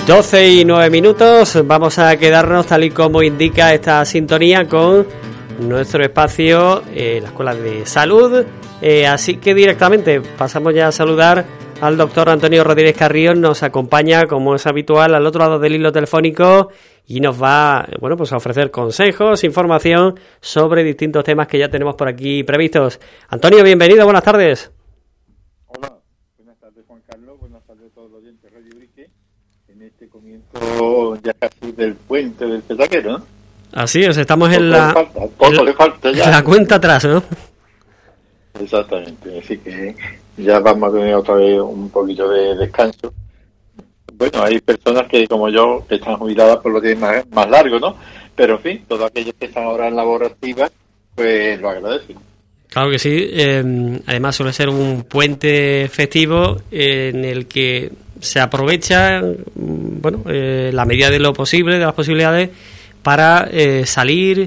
12:09. Vamos a quedarnos tal y como indica esta sintonía con nuestro espacio, la Escuela de Salud. Así que directamente pasamos ya a saludar al doctor Antonio Rodríguez Carrión. Nos acompaña, como es habitual, al otro lado del hilo telefónico y nos va, pues a ofrecer consejos, información sobre distintos temas que ya tenemos por aquí previstos. Antonio, bienvenido, buenas tardes. Hola, buenas tardes Juan Carlos, buenas tardes a todos los oyentes de Radio Urique, en este comienzo ya casi del puente del Petaquero, ¿no? Así es, estamos en la cuenta atrás, ¿no? Exactamente, así que ya vamos a tener otra vez un poquito de descanso. Bueno, hay personas que, como yo, que están jubiladas por los días más largos, ¿no? Pero en fin, todos aquellos que están ahora en labor activa, pues lo agradecen. Claro que sí, además suele ser un puente festivo en el que se aprovecha, la medida de lo posible, de las posibilidades, para salir,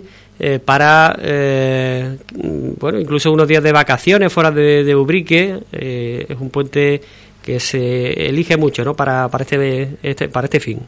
incluso unos días de vacaciones fuera de Ubrique. Es un puente que se elige mucho, ¿no? para este fin.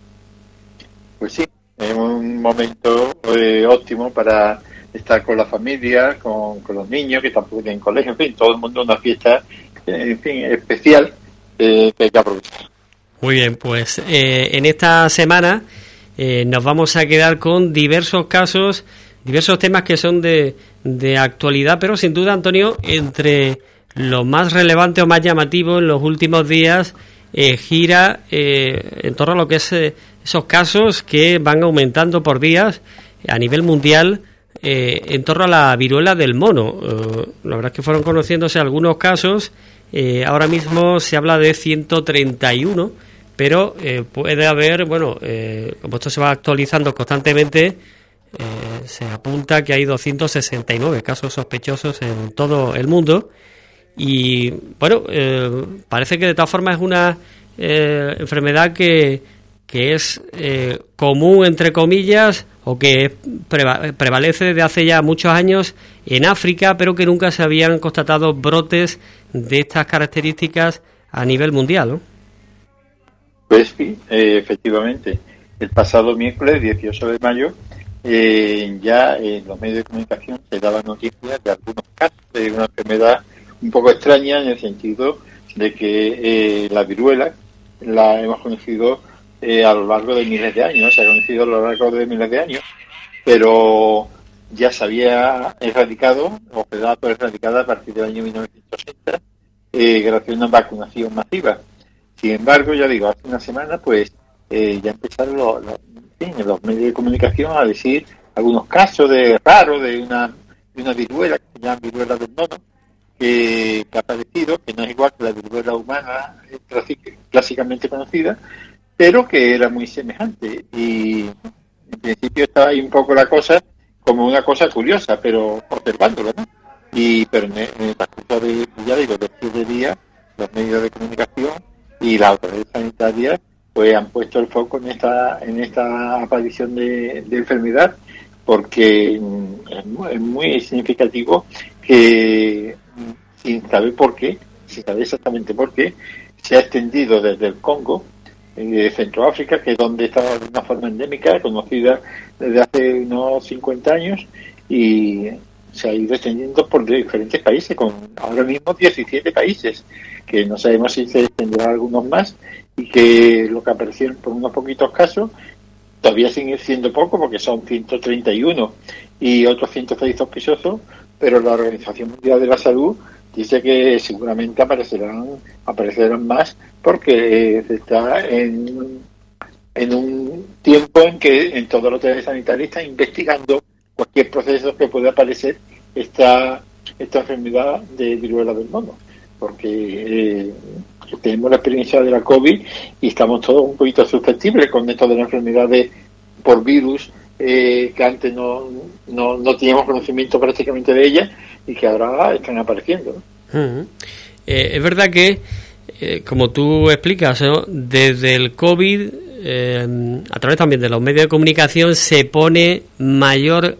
Pues sí, es un momento óptimo para estar con la familia, con los niños que tampoco tienen colegio, en fin, todo el mundo, una fiesta, en fin, especial que hay que aprovechar. Muy bien, pues en esta semana nos vamos a quedar con diversos casos, diversos temas que son de actualidad, pero sin duda, Antonio, entre lo más relevante o más llamativo en los últimos días gira en torno a lo que es esos casos que van aumentando por días a nivel mundial en torno a la viruela del mono. La verdad es que fueron conociéndose algunos casos, ahora mismo se habla de 131, pero puede haber, como esto se va actualizando constantemente, se apunta que hay 269 casos sospechosos en todo el mundo. Y parece que de todas formas es una enfermedad que es común, entre comillas, o que prevalece desde hace ya muchos años en África, pero que nunca se habían constatado brotes de estas características a nivel mundial, ¿no? Pues sí, efectivamente. El pasado miércoles, 18 de mayo, ya en los medios de comunicación se daban noticias de algunos casos de una enfermedad un poco extraña, en el sentido de que la viruela la hemos conocido a lo largo de miles de años, se ha conocido a lo largo de miles de años, pero ya se había erradicado, o quedaba por erradicada a partir del año 1960, gracias a una vacunación masiva. Sin embargo, ya digo, hace una semana, pues ya empezaron los medios de comunicación a decir algunos casos raros de una viruela que se llama viruela del mono, que ha aparecido, que no es igual que la viruela humana clásicamente conocida, pero que era muy semejante. Y en principio estaba ahí un poco la cosa como una cosa curiosa, pero observándolo, ¿no? Pero en el transcurso de 7 días, los medios de comunicación y las autoridades sanitarias pues han puesto el foco en esta aparición de enfermedad, porque es muy significativo que, sin saber exactamente por qué, se ha extendido desde el Congo, Centroáfrica, que es donde estaba de una forma endémica, conocida desde hace unos 50 años, y se ha ido extendiendo por diferentes países, con ahora mismo 17 países, que no sabemos si se extenderá algunos más, y que lo que aparecieron por unos poquitos casos todavía sigue siendo poco, porque son 131 y otros 106 sospechosos, pero la Organización Mundial de la Salud dice que seguramente aparecerán más, porque se está en un tiempo en que en todos los hospitales sanitarios están investigando cualquier proceso que pueda aparecer esta enfermedad de viruela del mono, porque tenemos la experiencia de la COVID y estamos todos un poquito susceptibles con esto de la enfermedad por virus, que antes no teníamos conocimiento prácticamente de ella y que ahora están apareciendo, ¿no? Uh-huh. Es verdad que, como tú explicas, ¿no?, desde el COVID, a través también de los medios de comunicación, se pone mayor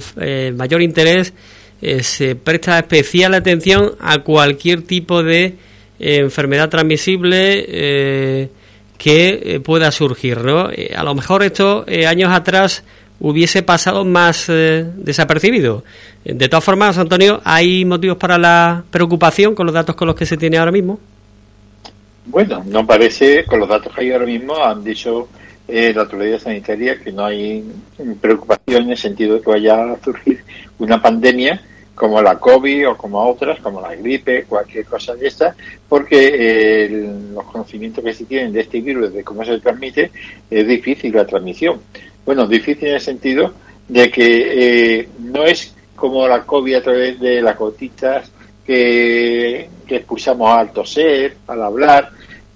interés, se presta especial atención a cualquier tipo de enfermedad transmisible que pueda surgir, ¿no? A lo mejor esto años atrás hubiese pasado más desapercibido. De todas formas, Antonio, ¿hay motivos para la preocupación con los datos con los que se tiene ahora mismo? Bueno, no parece, con los datos que hay ahora mismo, han dicho la autoridad sanitaria que no hay preocupación en el sentido de que vaya a surgir una pandemia como la COVID o como otras, como la gripe, cualquier cosa de esta, porque los conocimientos que se tienen de este virus, de cómo se transmite, es difícil la transmisión. Bueno, difícil en el sentido de que no es como la COVID a través de las gotitas que expulsamos al toser, al hablar,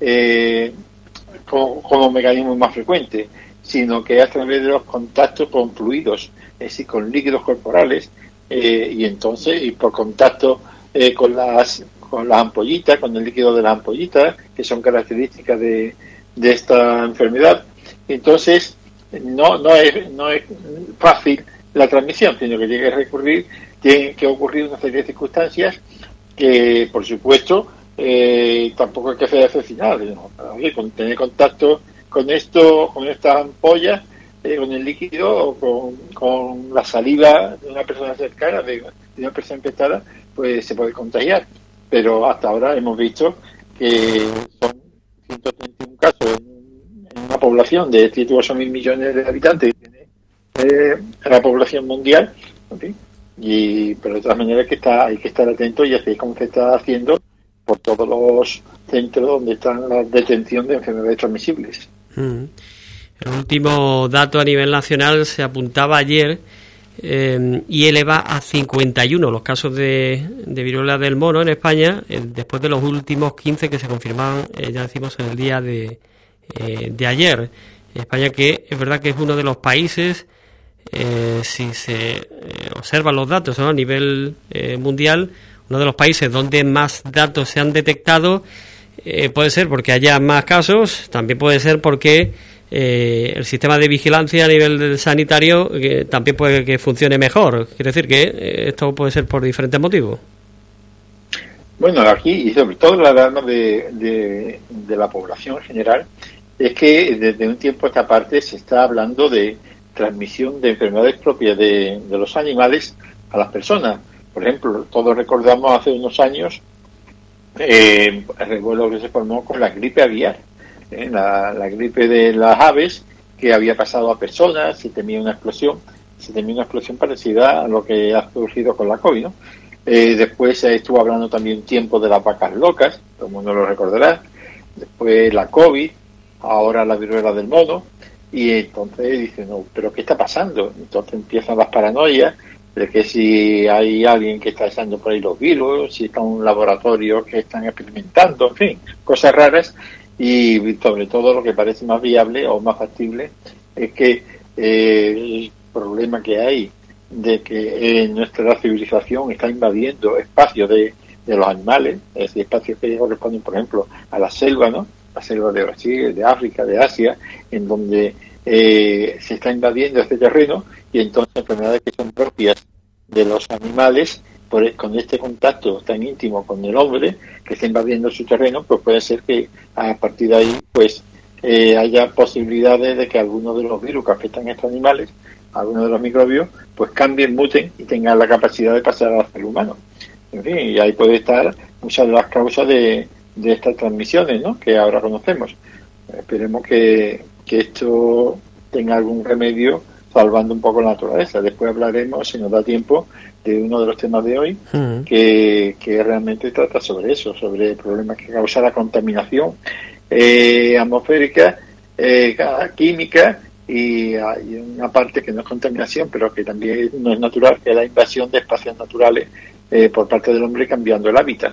como mecanismo más frecuente, sino que a través de los contactos con fluidos, es decir, con líquidos corporales, y por contacto con las ampollitas, con el líquido de las ampollitas, que son características de esta enfermedad. Entonces, no es fácil la transmisión, sino que tienen que ocurrir una serie de circunstancias que, por supuesto, tampoco hay que ser excepcional, ¿no? Con tener contacto con estas ampollas, con el líquido o con la saliva de una persona cercana, de una persona infectada, pues se puede contagiar. Pero hasta ahora hemos visto que son 131 casos en una población de 7 u 8 mil millones de habitantes que tiene la población mundial, en fin. Pero de todas maneras hay que estar atentos, y así es como se está haciendo por todos los centros donde están la detención de enfermedades transmisibles. El último dato a nivel nacional se apuntaba ayer y eleva a 51 los casos de viruela del mono en España, después de los últimos 15 que se confirmaban, ya decimos, en el día de ayer. España, que es verdad que es uno de los países, si se observan los datos, ¿no?, a nivel mundial, uno de los países donde más datos se han detectado. Puede ser porque haya más casos, también puede ser porque el sistema de vigilancia a nivel sanitario también puede que funcione mejor. Quiere decir que esto puede ser por diferentes motivos. Bueno, aquí, y sobre todo la alarma de la población en general, es que desde un tiempo a esta parte se está hablando de transmisión de enfermedades propias de los animales a las personas. Por ejemplo, todos recordamos hace unos años el revuelo que se formó con la gripe aviar, la gripe de las aves, que había pasado a personas, se temía una explosión parecida a lo que ha surgido con la COVID, ¿no? Después se estuvo hablando también un tiempo de las vacas locas, todo el mundo lo recordará. Después la COVID, ahora la viruela del mono, y entonces dicen, no, ¿pero qué está pasando? Entonces empiezan las paranoias de que si hay alguien que está echando por ahí los virus, si está un laboratorio que están experimentando, en fin, cosas raras. Y sobre todo lo que parece más viable o más factible es que el problema que hay de que nuestra civilización está invadiendo espacios de los animales, es decir, espacios que corresponden, por ejemplo, a la selva, ¿no? La selva de Brasil, de África, de Asia, en donde se está invadiendo este terreno, y entonces enfermedades que son propias de los animales, con este contacto tan íntimo con el hombre que está invadiendo su terreno, pues puede ser que a partir de ahí pues haya posibilidades de que algunos de los virus que afectan a estos animales, algunos de los microbios, pues cambien, muten y tengan la capacidad de pasar al ser humano. En fin, y ahí puede estar muchas de las causas de estas transmisiones, ¿no?, que ahora conocemos. Esperemos que esto tenga algún remedio, salvando un poco la naturaleza. Después hablaremos, si nos da tiempo, de uno de los temas de hoy, que realmente trata sobre eso, sobre el problema que causa la contaminación atmosférica, química, y hay una parte que no es contaminación, pero que también no es natural, que es la invasión de espacios naturales por parte del hombre, cambiando el hábitat.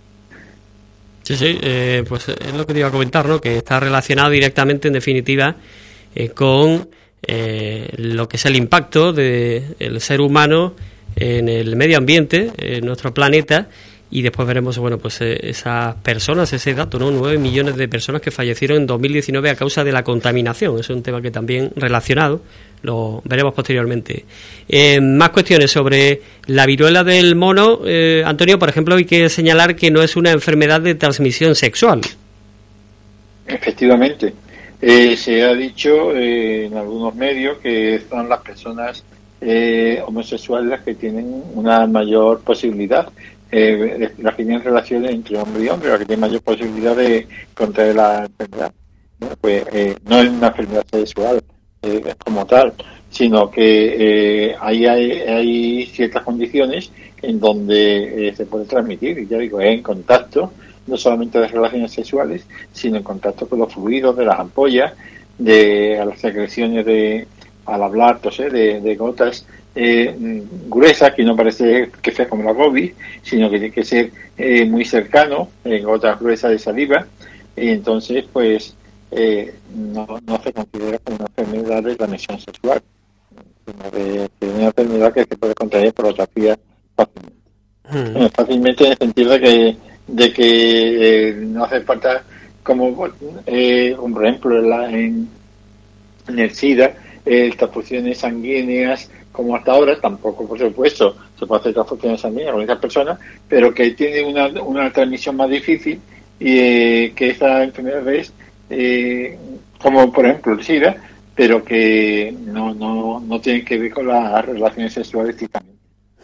Sí, pues es lo que te iba a comentar, ¿no?, que está relacionado directamente, en definitiva, con lo que es el impacto del ser humano en el medio ambiente, en nuestro planeta. Y después veremos, bueno, pues esas personas, ese dato, ¿no? 9 millones de personas que fallecieron en 2019 a causa de la contaminación. Es un tema que también relacionado, lo veremos posteriormente. Más cuestiones sobre la viruela del mono. Antonio, por ejemplo, hay que señalar que no es una enfermedad de transmisión sexual. Efectivamente. Se ha dicho en algunos medios que son las personas homosexuales las que tienen una mayor posibilidad, las que tienen relaciones entre hombre y hombre, las que tienen mayor posibilidad de contraer la enfermedad. Bueno, pues no es una enfermedad sexual como tal, sino que hay ciertas condiciones en donde se puede transmitir, y ya digo, es en contacto, no solamente de relaciones sexuales, sino en contacto con los fluidos de las ampollas, a las secreciones al hablar, toser, de gotas gruesas, que no parece que sea como la COVID, sino que tiene que ser muy cercano, gotas gruesas de saliva, y entonces pues no se considera como una enfermedad de transmisión sexual, sino de una enfermedad que se puede contraer por otras vías fácilmente. Fácilmente en el sentido de que no hace falta, como por ejemplo en el SIDA, transfusiones sanguíneas como hasta ahora, tampoco por supuesto se puede hacer transfusiones sanguíneas con esas personas, pero que tiene una transmisión más difícil, y que esa enfermedad es como por ejemplo el SIDA, pero que no tiene que ver con las relaciones sexuales directamente.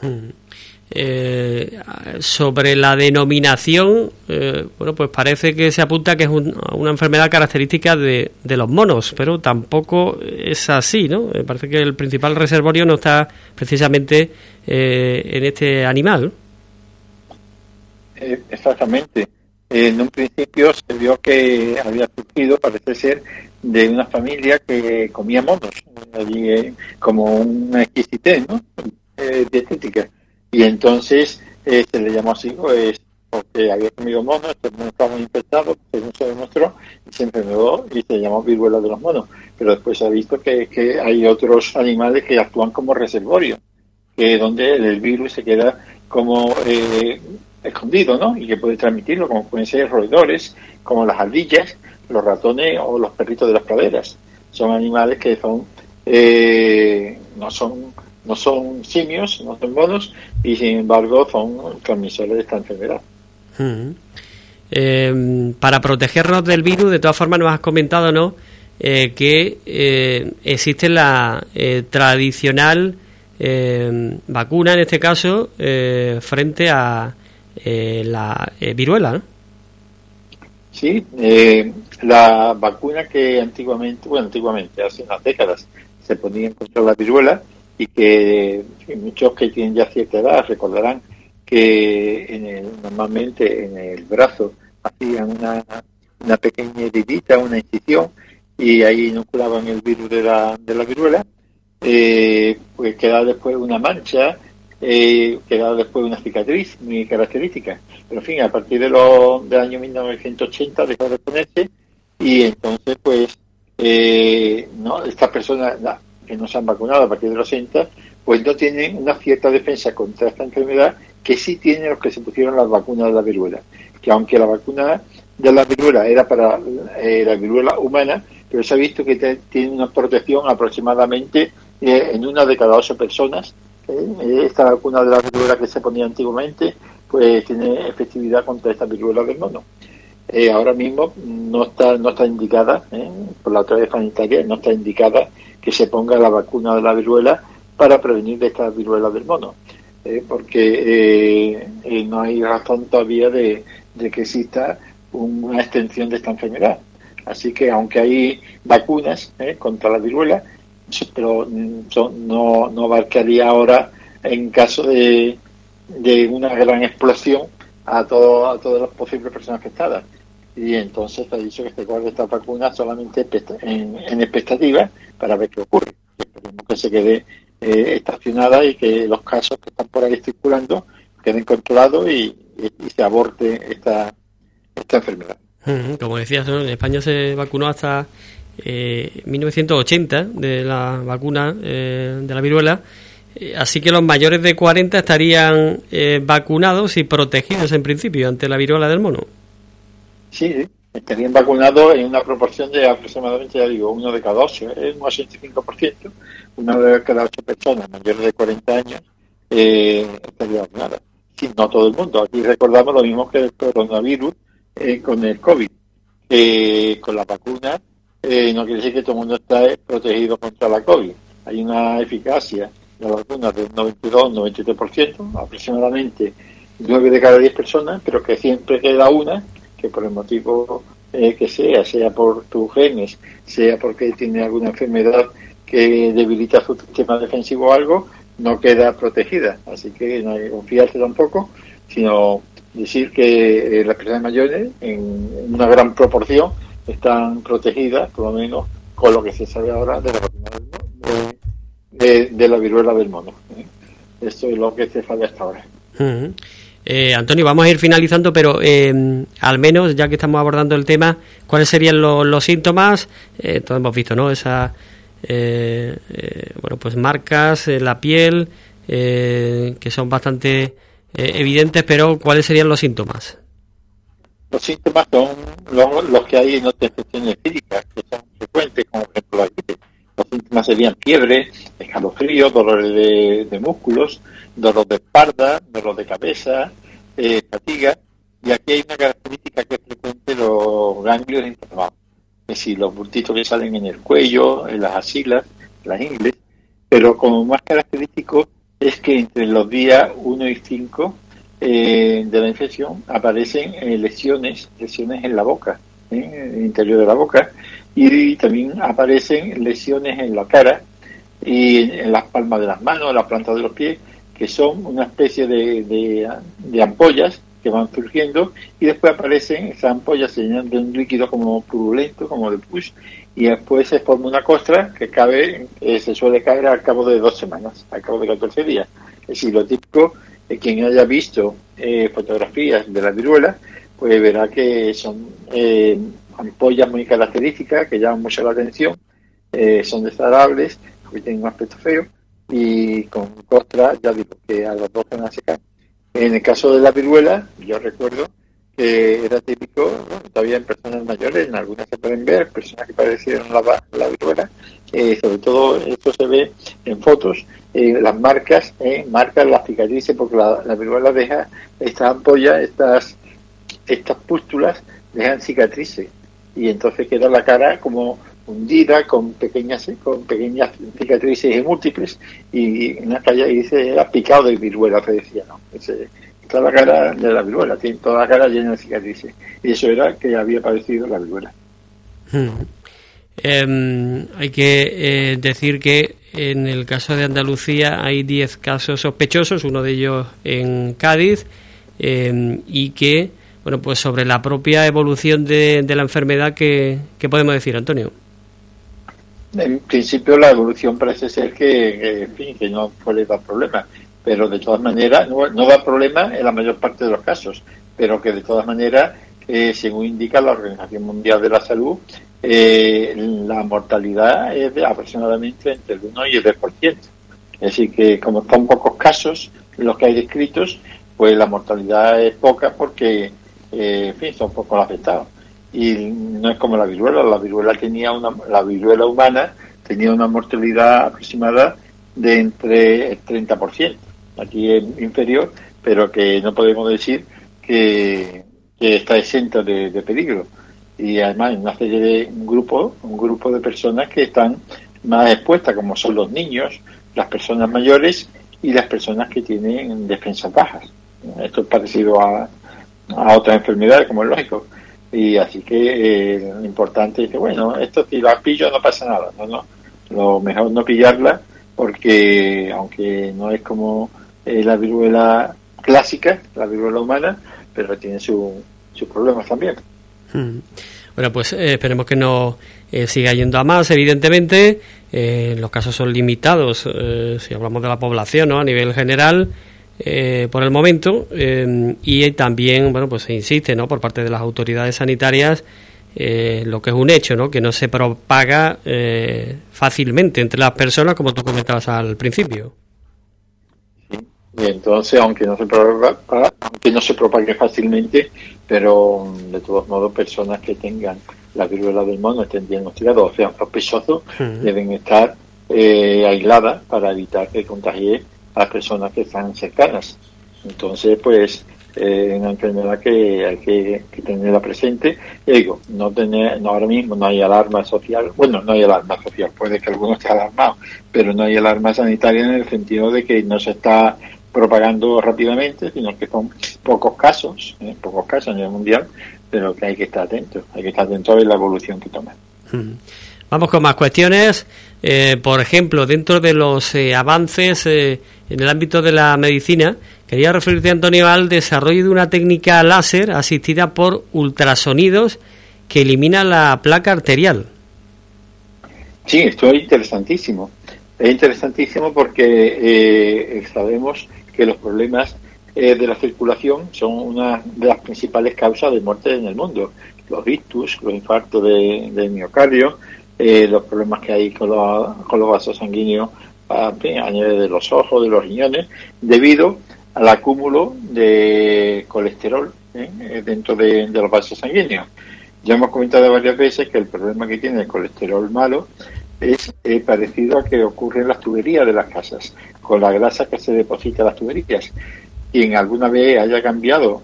Sobre la denominación, bueno, pues parece que se apunta que es una enfermedad característica de los monos, pero tampoco es así, ¿no? Parece que el principal reservorio no está precisamente en este animal. Exactamente. En un principio se vio que había surgido, parece ser, de una familia que comía monos, allí, como una exquisitez, ¿no? Dietética. Y entonces se le llamó así, pues, porque había comido monos, este mono estaba muy infectado, según se demostró, y se enfermó y se llamó viruela de los monos. Pero después se ha visto que hay otros animales que actúan como reservorio, que donde el virus se queda como escondido, ¿no? Y que puede transmitirlo, como pueden ser roedores, como las ardillas, los ratones o los perritos de las praderas. Son animales que son no son simios, no son monos, y sin embargo son transmisores de esta enfermedad. Para protegernos del virus, de todas formas nos has comentado, ¿no?, que existe la tradicional vacuna, en este caso, frente a la viruela, ¿no? Sí, la vacuna que antiguamente, hace unas décadas, se ponía contra la viruela, y que muchos que tienen ya cierta edad recordarán que normalmente en el brazo hacían una pequeña heridita, una incisión, y ahí inoculaban el virus de la viruela. Pues quedaba después una mancha, quedaba después una cicatriz muy característica. Pero en fin, a partir del año 1980 dejó de ponerse, y entonces pues estas personas que no se han vacunado a partir de los 60, pues no tienen una cierta defensa contra esta enfermedad que sí tienen los que se pusieron las vacunas de la viruela. Que aunque la vacuna de la viruela era para la viruela humana, pero se ha visto que tiene una protección aproximadamente en una de cada 8 personas. Esta vacuna de la viruela que se ponía antiguamente, pues tiene efectividad contra esta viruela del mono. Ahora mismo no está indicada, por la autoridad sanitaria, no está indicada que se ponga la vacuna de la viruela para prevenir de esta viruela del mono, porque no hay razón todavía de que exista una extensión de esta enfermedad. Así que aunque hay vacunas contra la viruela, pero no abarcaría ahora, en caso de una gran explosión, a todas las posibles personas afectadas. Y entonces se ha dicho que se guarde esta vacuna solamente en expectativa para ver qué ocurre. Esperemos que se quede estacionada, y que los casos que están por ahí circulando queden controlados y se aborte esta enfermedad. Como decías, ¿no?, en España se vacunó hasta 1980 de la vacuna de la viruela, así que los mayores de 40 estarían vacunados y protegidos en principio ante la viruela del mono. Sí, estarían vacunados en una proporción de aproximadamente, ya digo, 1 de cada 8, un 85%, 1 de cada 8 personas mayores de 40 años estaría vacunada. Sí, no todo el mundo. Aquí recordamos lo mismo que el coronavirus con el COVID. Con la vacuna no quiere decir que todo el mundo está protegido contra la COVID. Hay una eficacia de la vacuna del 92-93%, aproximadamente 9 de cada 10 personas, pero que siempre queda una que por el motivo que sea por tus genes, sea porque tiene alguna enfermedad que debilita su sistema defensivo o algo, no queda protegida. Así que no hay que confiarse tampoco, sino decir que las personas mayores, en una gran proporción, están protegidas, por lo menos con lo que se sabe ahora de la vacuna de la viruela del mono. Esto es lo que se sabe hasta ahora. Uh-huh. Antonio, vamos a ir finalizando, pero al menos, ya que estamos abordando el tema, ¿cuáles serían los síntomas? Todos hemos visto, ¿no? Esas pues marcas en la piel que son bastante evidentes, pero ¿cuáles serían los síntomas? Los síntomas son los que hay en otras infecciones físicas, que son frecuentes, como por ejemplo la gripe. Los síntomas serían fiebre, escalofrío, dolores de músculos, dolor de espalda, dolor de cabeza, fatiga. Y aquí hay una característica que es frecuente, los ganglios inflamados. Es decir, los bultitos que salen en el cuello, en las axilas, las ingles. Pero como más característico es que entre los días 1 y 5 de la infección aparecen lesiones en la boca, en el interior de la boca, y también aparecen lesiones en la cara y en las palmas de las manos, en las plantas de los pies, que son una especie de ampollas que van surgiendo, y después aparecen esas ampollas, se llenan de un líquido como purulento, como de pus, y después se forma una costra que se suele caer al cabo de 2 semanas, al cabo de 14 días. Es decir, lo típico, quien haya visto fotografías de la viruela, pues verá que son ampollas muy características que llaman mucho la atención, son desagradables, porque tienen un aspecto feo, y con costra, ya digo, que a los 2 semanas se caen. En el caso de la viruela, yo recuerdo que era típico, todavía en personas mayores, en algunas se pueden ver, personas que padecieron la viruela, sobre todo esto se ve en fotos, las marcas, las cicatrices, porque la viruela deja estas ampollas, estas pústulas, dejan cicatrices, y entonces queda la cara como hundida, con pequeñas cicatrices múltiples, y en la calle dice, era picado de viruela, se decía, ¿no? Está la cara de la viruela, tiene toda la cara llena de cicatrices, y eso era que había padecido la viruela. Hay que decir que en el caso de Andalucía hay 10 casos sospechosos, uno de ellos en Cádiz, y que, bueno, pues sobre la propia evolución de la enfermedad, ¿qué podemos decir, Antonio? En principio la evolución parece ser que no puede dar problemas, pero de todas maneras no da problemas en la mayor parte de los casos, pero que de todas maneras, según indica la Organización Mundial de la Salud, la mortalidad es de aproximadamente entre el 1 y el 10%. Es decir, que como son pocos casos los que hay descritos, pues la mortalidad es poca porque, son pocos afectados. Y no es como la viruela. La viruela humana tenía una mortalidad aproximada de entre el 30%. Aquí es inferior, pero que no podemos decir que está exenta de peligro. Y además en una serie de un grupo de personas que están más expuestas, como son los niños, las personas mayores y las personas que tienen defensas bajas. Esto es parecido a otras enfermedades, como es lógico. Y así que lo importante es que, bueno, esto si la pillo no pasa nada, no, lo mejor no pillarla, porque aunque no es como la viruela clásica, la viruela humana, pero tiene sus problemas también. Bueno, pues esperemos que no siga yendo a más, evidentemente. Los casos son limitados, si hablamos de la población, ¿no? A nivel general, por el momento, y también, bueno, pues se insiste, ¿no?, por parte de las autoridades sanitarias, lo que es un hecho, ¿no?, que no se propaga fácilmente entre las personas, como tú comentabas al principio. Y entonces, aunque no se propague fácilmente, pero de todos modos, personas que tengan la viruela del mono, estén diagnosticados o sean sospechosos, deben estar aisladas para evitar que contagie a las personas que están cercanas. Entonces, pues una enfermedad que hay que tenerla presente. Y digo, ahora mismo no hay alarma social, bueno, no hay alarma social, puede que algunos estén alarmados, pero no hay alarma sanitaria en el sentido de que no se está propagando rápidamente, sino que son pocos casos a nivel mundial, pero que hay que estar atentos a ver la evolución que toma. Vamos con más cuestiones. Por ejemplo, dentro de los avances en el ámbito de la medicina, quería referirte, Antonio, al desarrollo de una técnica láser asistida por ultrasonidos que elimina la placa arterial. Sí, esto es interesantísimo. Es interesantísimo porque sabemos que los problemas de la circulación son una de las principales causas de muerte en el mundo. Los ictus, los infartos de miocardio, los problemas que hay con los vasos sanguíneos a nivel de los ojos, de los riñones, debido al acúmulo de colesterol dentro de los vasos sanguíneos. Ya hemos comentado varias veces que el problema que tiene el colesterol malo es parecido a que ocurre en las tuberías de las casas, con la grasa que se deposita en las tuberías. Quien alguna vez haya cambiado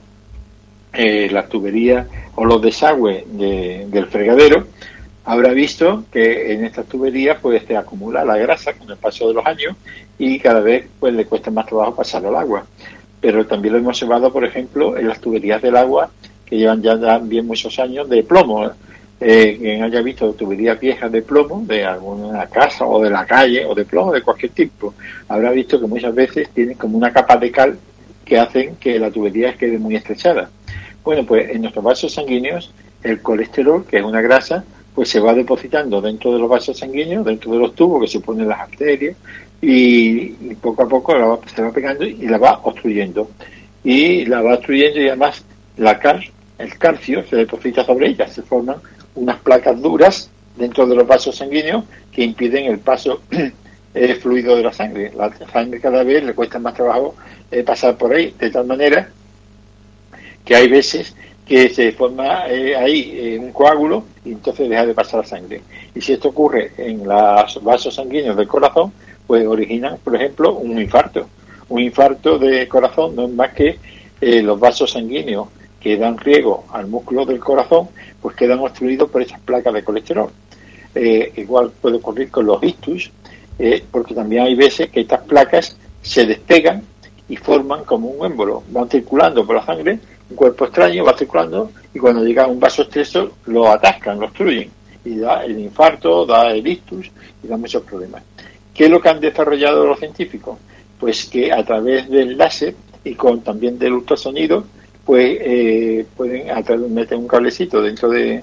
las tuberías o los desagües del fregadero, habrá visto que en estas tuberías pues se acumula la grasa con el paso de los años y cada vez pues le cuesta más trabajo pasar al agua. Pero también lo hemos observado, por ejemplo, en las tuberías del agua que llevan ya bien muchos años de plomo. Quien haya visto tuberías viejas de plomo de alguna casa o de la calle o de plomo de cualquier tipo, habrá visto que muchas veces tienen como una capa de cal que hacen que la tubería quede muy estrechada. Bueno, pues en nuestros vasos sanguíneos el colesterol, que es una grasa, pues se va depositando dentro de los vasos sanguíneos, dentro de los tubos que se ponen las arterias, y poco a poco se va pegando y la va obstruyendo. Y la va obstruyendo y además el calcio se deposita sobre ella, se forman unas placas duras dentro de los vasos sanguíneos que impiden el paso fluido de la sangre. La sangre cada vez le cuesta más trabajo pasar por ahí, de tal manera que hay veces que se forma ahí un coágulo y entonces deja de pasar la sangre. Y si esto ocurre en los vasos sanguíneos del corazón, pues originan, por ejemplo, un infarto. Un infarto de corazón no es más que los vasos sanguíneos que dan riego al músculo del corazón, pues quedan obstruidos por esas placas de colesterol. Igual puede ocurrir con los ictus, porque también hay veces que estas placas se despegan y forman como un émbolo, van circulando por la sangre, un cuerpo extraño va circulando y cuando llega a un vaso estrecho lo atascan, lo obstruyen y da el infarto, da el ictus y da muchos problemas. ¿Qué es lo que han desarrollado los científicos? Pues que a través del láser y también del ultrasonido pues pueden meter un cablecito dentro de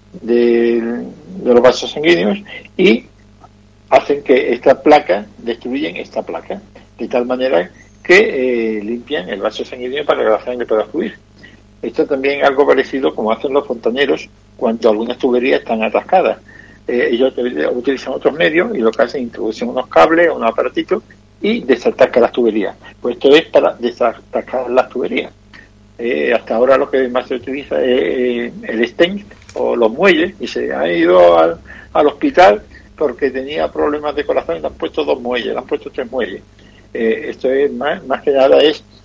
los vasos sanguíneos y hacen que esta placa, destruyen esta placa, de tal manera que limpian el vaso sanguíneo para que la sangre pueda fluir. Esto también es algo parecido como hacen los fontaneros cuando algunas tuberías están atascadas. Ellos utilizan otros medios y lo que hacen es introducen unos cables o unos aparatitos y desatascan las tuberías. Pues esto es para desatascar las tuberías. Hasta ahora lo que más se utiliza es el stent o los muelles y se ha ido al hospital porque tenía problemas de corazón y le han puesto 2 muelles, le han puesto 3 muelles. Esto es más que nada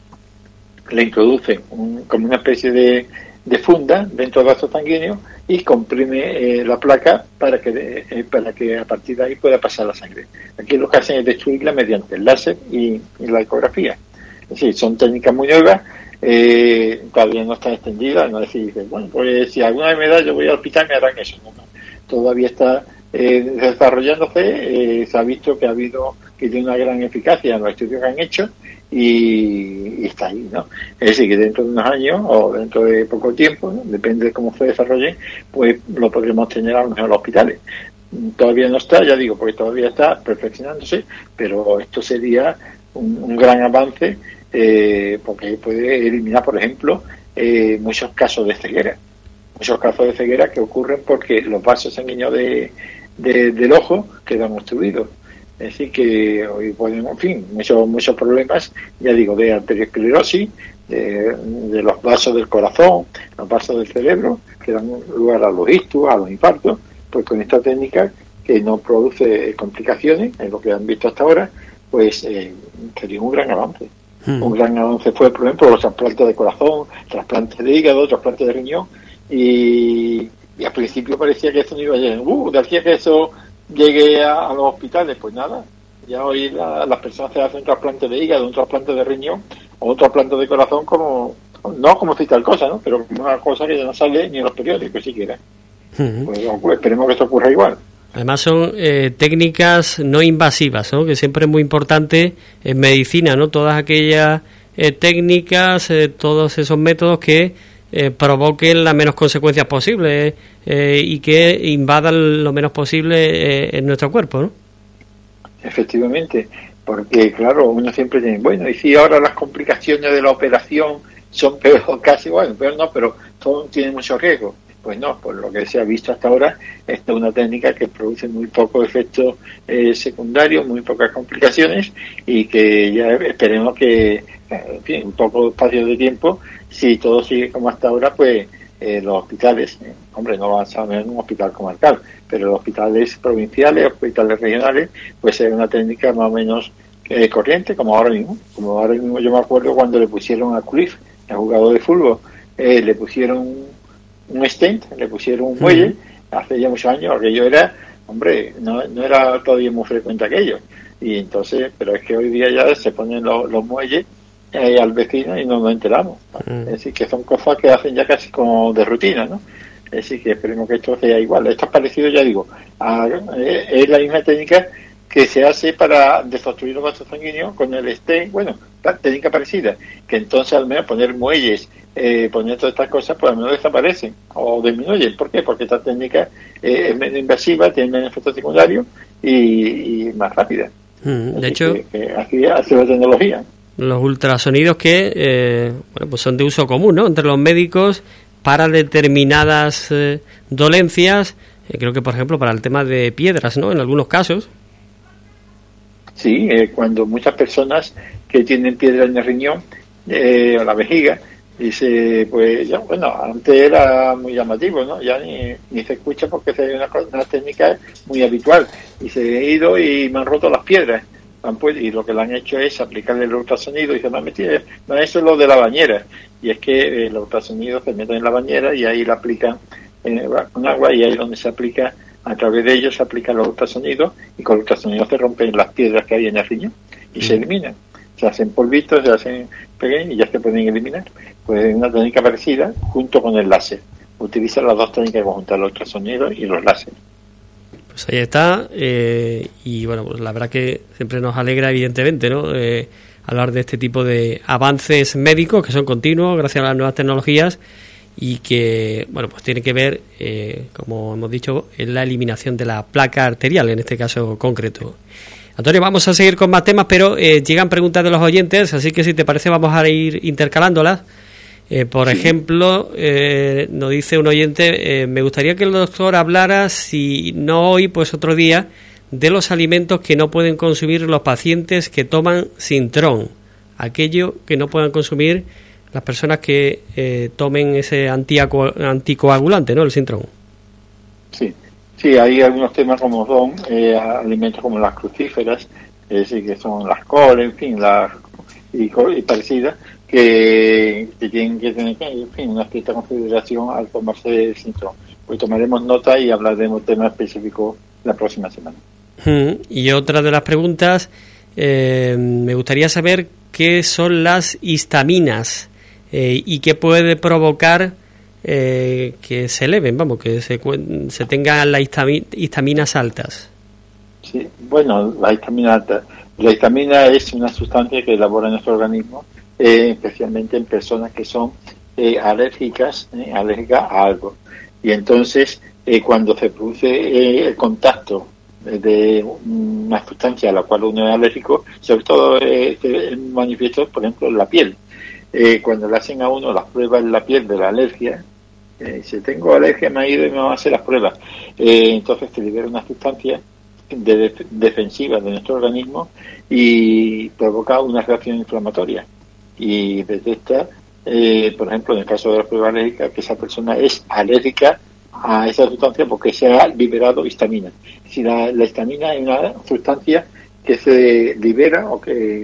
le introducen como una especie de funda dentro del vaso sanguíneo y comprime la placa para que a partir de ahí pueda pasar la sangre. Aquí lo que hacen es destruirla mediante el láser y la ecografía. Es decir, son técnicas muy nuevas, todavía no están extendidas, no es decir, bueno, pues si alguna vez me da yo voy al hospital y me harán eso. No. Todavía está desarrollándose, se ha visto que tiene una gran eficacia en los estudios que han hecho y está ahí, ¿no? Es decir, que dentro de unos años o dentro de poco tiempo, ¿no? Depende de cómo se desarrolle, pues lo podremos tener a lo mejor en los hospitales. Todavía no está, ya digo, porque todavía está perfeccionándose, pero esto sería un gran avance porque puede eliminar, por ejemplo, muchos casos de ceguera. Muchos casos de ceguera que ocurren porque los vasos sanguíneos del ojo quedan obstruidos. Es decir, que hoy podemos, en fin, muchos problemas, ya digo, de arteriosclerosis, de los vasos del corazón, los vasos del cerebro, que dan lugar a los ictus, a los infartos, pues con esta técnica que no produce complicaciones, en lo que han visto hasta ahora, pues sería un gran avance. Un gran avance fue, por ejemplo, los trasplantes de corazón, trasplantes de hígado, trasplantes de riñón, y al principio parecía que eso no iba a llegar. De aquí a que eso llegue a los hospitales, pues nada, ya hoy las personas se hacen un trasplante de hígado, un trasplante de riñón o un trasplante de corazón no como si tal cosa, ¿no? Pero una cosa que ya no sale ni en los periódicos siquiera. Pues esperemos que esto ocurra igual. Además son técnicas no invasivas, ¿no? Que siempre es muy importante en medicina, ¿no? Todas aquellas técnicas, todos esos métodos que provoquen las menos consecuencias posibles y que invadan lo menos posible en nuestro cuerpo, ¿no? Efectivamente, porque claro, uno siempre tiene, bueno, y si ahora las complicaciones de la operación son peor, casi, bueno, peor no, pero todo tiene mucho riesgo. Pues no, por lo que se ha visto hasta ahora, esta es una técnica que produce muy pocos efectos secundarios, muy pocas complicaciones, y que ya esperemos que, en fin, un poco espacio de tiempo, si todo sigue como hasta ahora, pues los hospitales, hombre, no van a ser en un hospital comarcal, pero los hospitales provinciales, hospitales regionales, pues es una técnica más o menos corriente, como ahora mismo. Como ahora mismo yo me acuerdo cuando le pusieron a Cruyff, el jugador de fútbol, le pusieron un stent, le pusieron un muelle, hace ya muchos años, aquello era, hombre, no era todavía muy frecuente aquello, y entonces, pero es que hoy día ya se ponen los muelles al vecino y no nos enteramos, es decir, que son cosas que hacen ya casi como de rutina, ¿no? Es decir, que esperemos que esto sea igual. Esto es parecido, ya digo, es la misma técnica que se hace para desobstruir los vasos sanguíneos con el stent, bueno, técnica parecida, que entonces al menos poner muelles, poner todas estas cosas, pues al menos desaparecen o disminuyen. ¿Por qué? Porque esta técnica es menos invasiva, tiene menos efectos secundarios y más rápida. De hecho, así hace la tecnología. Los ultrasonidos que pues son de uso común, ¿no?, entre los médicos para determinadas dolencias, creo que por ejemplo para el tema de piedras, ¿no?, en algunos casos. Sí, cuando muchas personas que tienen piedra en el riñón o la vejiga, dice, pues ya, bueno, antes era muy llamativo, ¿no? Ya ni se escucha porque es una técnica muy habitual. Y se ha ido y me han roto las piedras. Y lo que le han hecho es aplicarle el ultrasonido y se me han metido, no, eso es lo de la bañera. Y es que el ultrasonido se mete en la bañera y ahí la aplican con agua, y ahí es donde se aplica. A través de ellos se aplican los ultrasonidos y con el ultrasonido se rompen las piedras que hay en el riñón y se eliminan. Se hacen polvitos, se hacen pequeños y ya se pueden eliminar. Pues es una técnica parecida junto con el láser. Utilizan las dos técnicas conjuntas, los ultrasonidos y los láseres. Pues ahí está. Y bueno, pues la verdad que siempre nos alegra, evidentemente, ¿no?, hablar de este tipo de avances médicos que son continuos gracias a las nuevas tecnologías, y que, bueno, pues tiene que ver, como hemos dicho, en la eliminación de la placa arterial, en este caso concreto. Antonio, vamos a seguir con más temas, pero llegan preguntas de los oyentes, así que si te parece vamos a ir intercalándolas. Por ejemplo, nos dice un oyente, me gustaría que el doctor hablara, si no hoy, pues otro día, de los alimentos que no pueden consumir los pacientes que toman Sintrón, aquello que no puedan consumir las personas que tomen ese anticoagulante, ¿no?, el Sintrón. Sí, hay algunos temas como son alimentos como las crucíferas, es decir, que son las coles, en fin, y parecidas, que tienen que tener, en fin, una cierta consideración al tomarse el Sintrón. Pues tomaremos nota y hablaremos de temas específicos la próxima semana. Y otra de las preguntas, me gustaría saber qué son las histaminas. Y qué puede provocar que se eleven, que se tengan las histaminas altas. Sí, bueno, la histamina es una sustancia que elabora nuestro organismo, especialmente en personas que son alérgicas a algo. Y entonces, cuando se produce el contacto de una sustancia a la cual uno es alérgico, sobre todo se manifiesta, por ejemplo, en la piel. Cuando le hacen a uno las pruebas en la piel de la alergia, si tengo alergia, me ha ido y me van a hacer las pruebas, entonces se libera una sustancia defensiva de nuestro organismo y provoca una reacción inflamatoria y detecta, por ejemplo, en el caso de la prueba alérgica, que esa persona es alérgica a esa sustancia porque se ha liberado histamina. Si la histamina es una sustancia que se libera o que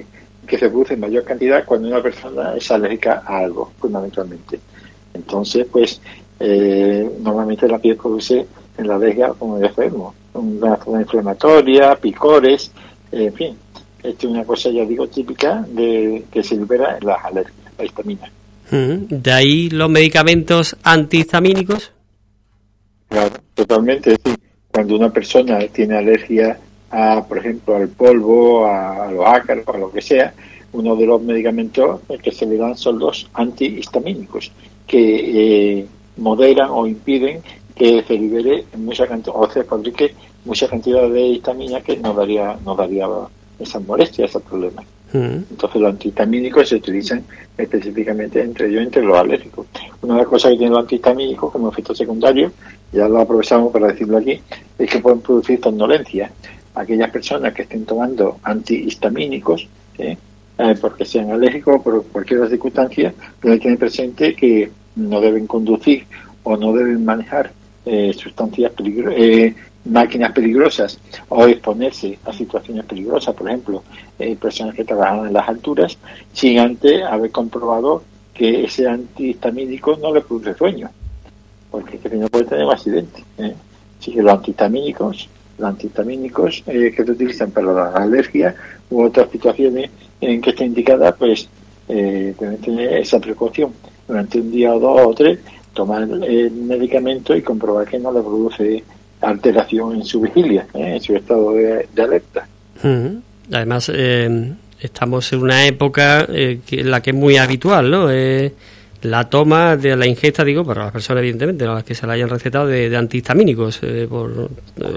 que se produce en mayor cantidad cuando una persona es alérgica a algo, fundamentalmente. Entonces, pues, normalmente la piel produce en la alergia, como ya sabemos, una zona inflamatoria, picores, en fin. Esto es una cosa, ya digo, típica de que se libera en las alergias, la histamina. De ahí los medicamentos antihistamínicos. Claro, totalmente. Es decir, cuando una persona tiene alergia a, por ejemplo, al polvo, a los ácaros, a lo que sea, uno de los medicamentos que se le dan son los antihistamínicos, que moderan o impiden que se libere mucha cantidad, o se fabrique mucha cantidad de histamina que nos daría esas molestias, esos problemas. Entonces los antihistamínicos se utilizan específicamente entre los alérgicos. Una de las cosas que tienen los antihistamínicos como efecto secundario, ya lo aprovechamos para decirlo aquí, es que pueden producir somnolencia. Aquellas personas que estén tomando antihistamínicos, porque sean alérgicos por cualquier circunstancia, deben tener presente que no deben conducir o no deben manejar sustancias máquinas peligrosas o exponerse a situaciones peligrosas, por ejemplo, personas que trabajan en las alturas, sin antes haber comprobado que ese antihistamínico no le produce sueño, porque es que si no puede tener un accidente. Así que los antihistamínicos que se utilizan para las alergias u otras situaciones en que esté indicada, pues deben tener esa precaución. Durante un día o dos o tres, tomar el medicamento y comprobar que no le produce alteración en su vigilia, en su estado de alerta. Además, estamos en una época en la que es muy habitual, ¿no? La toma de la ingesta, digo, para las personas, evidentemente, a las que se le hayan recetado de antihistamínicos, por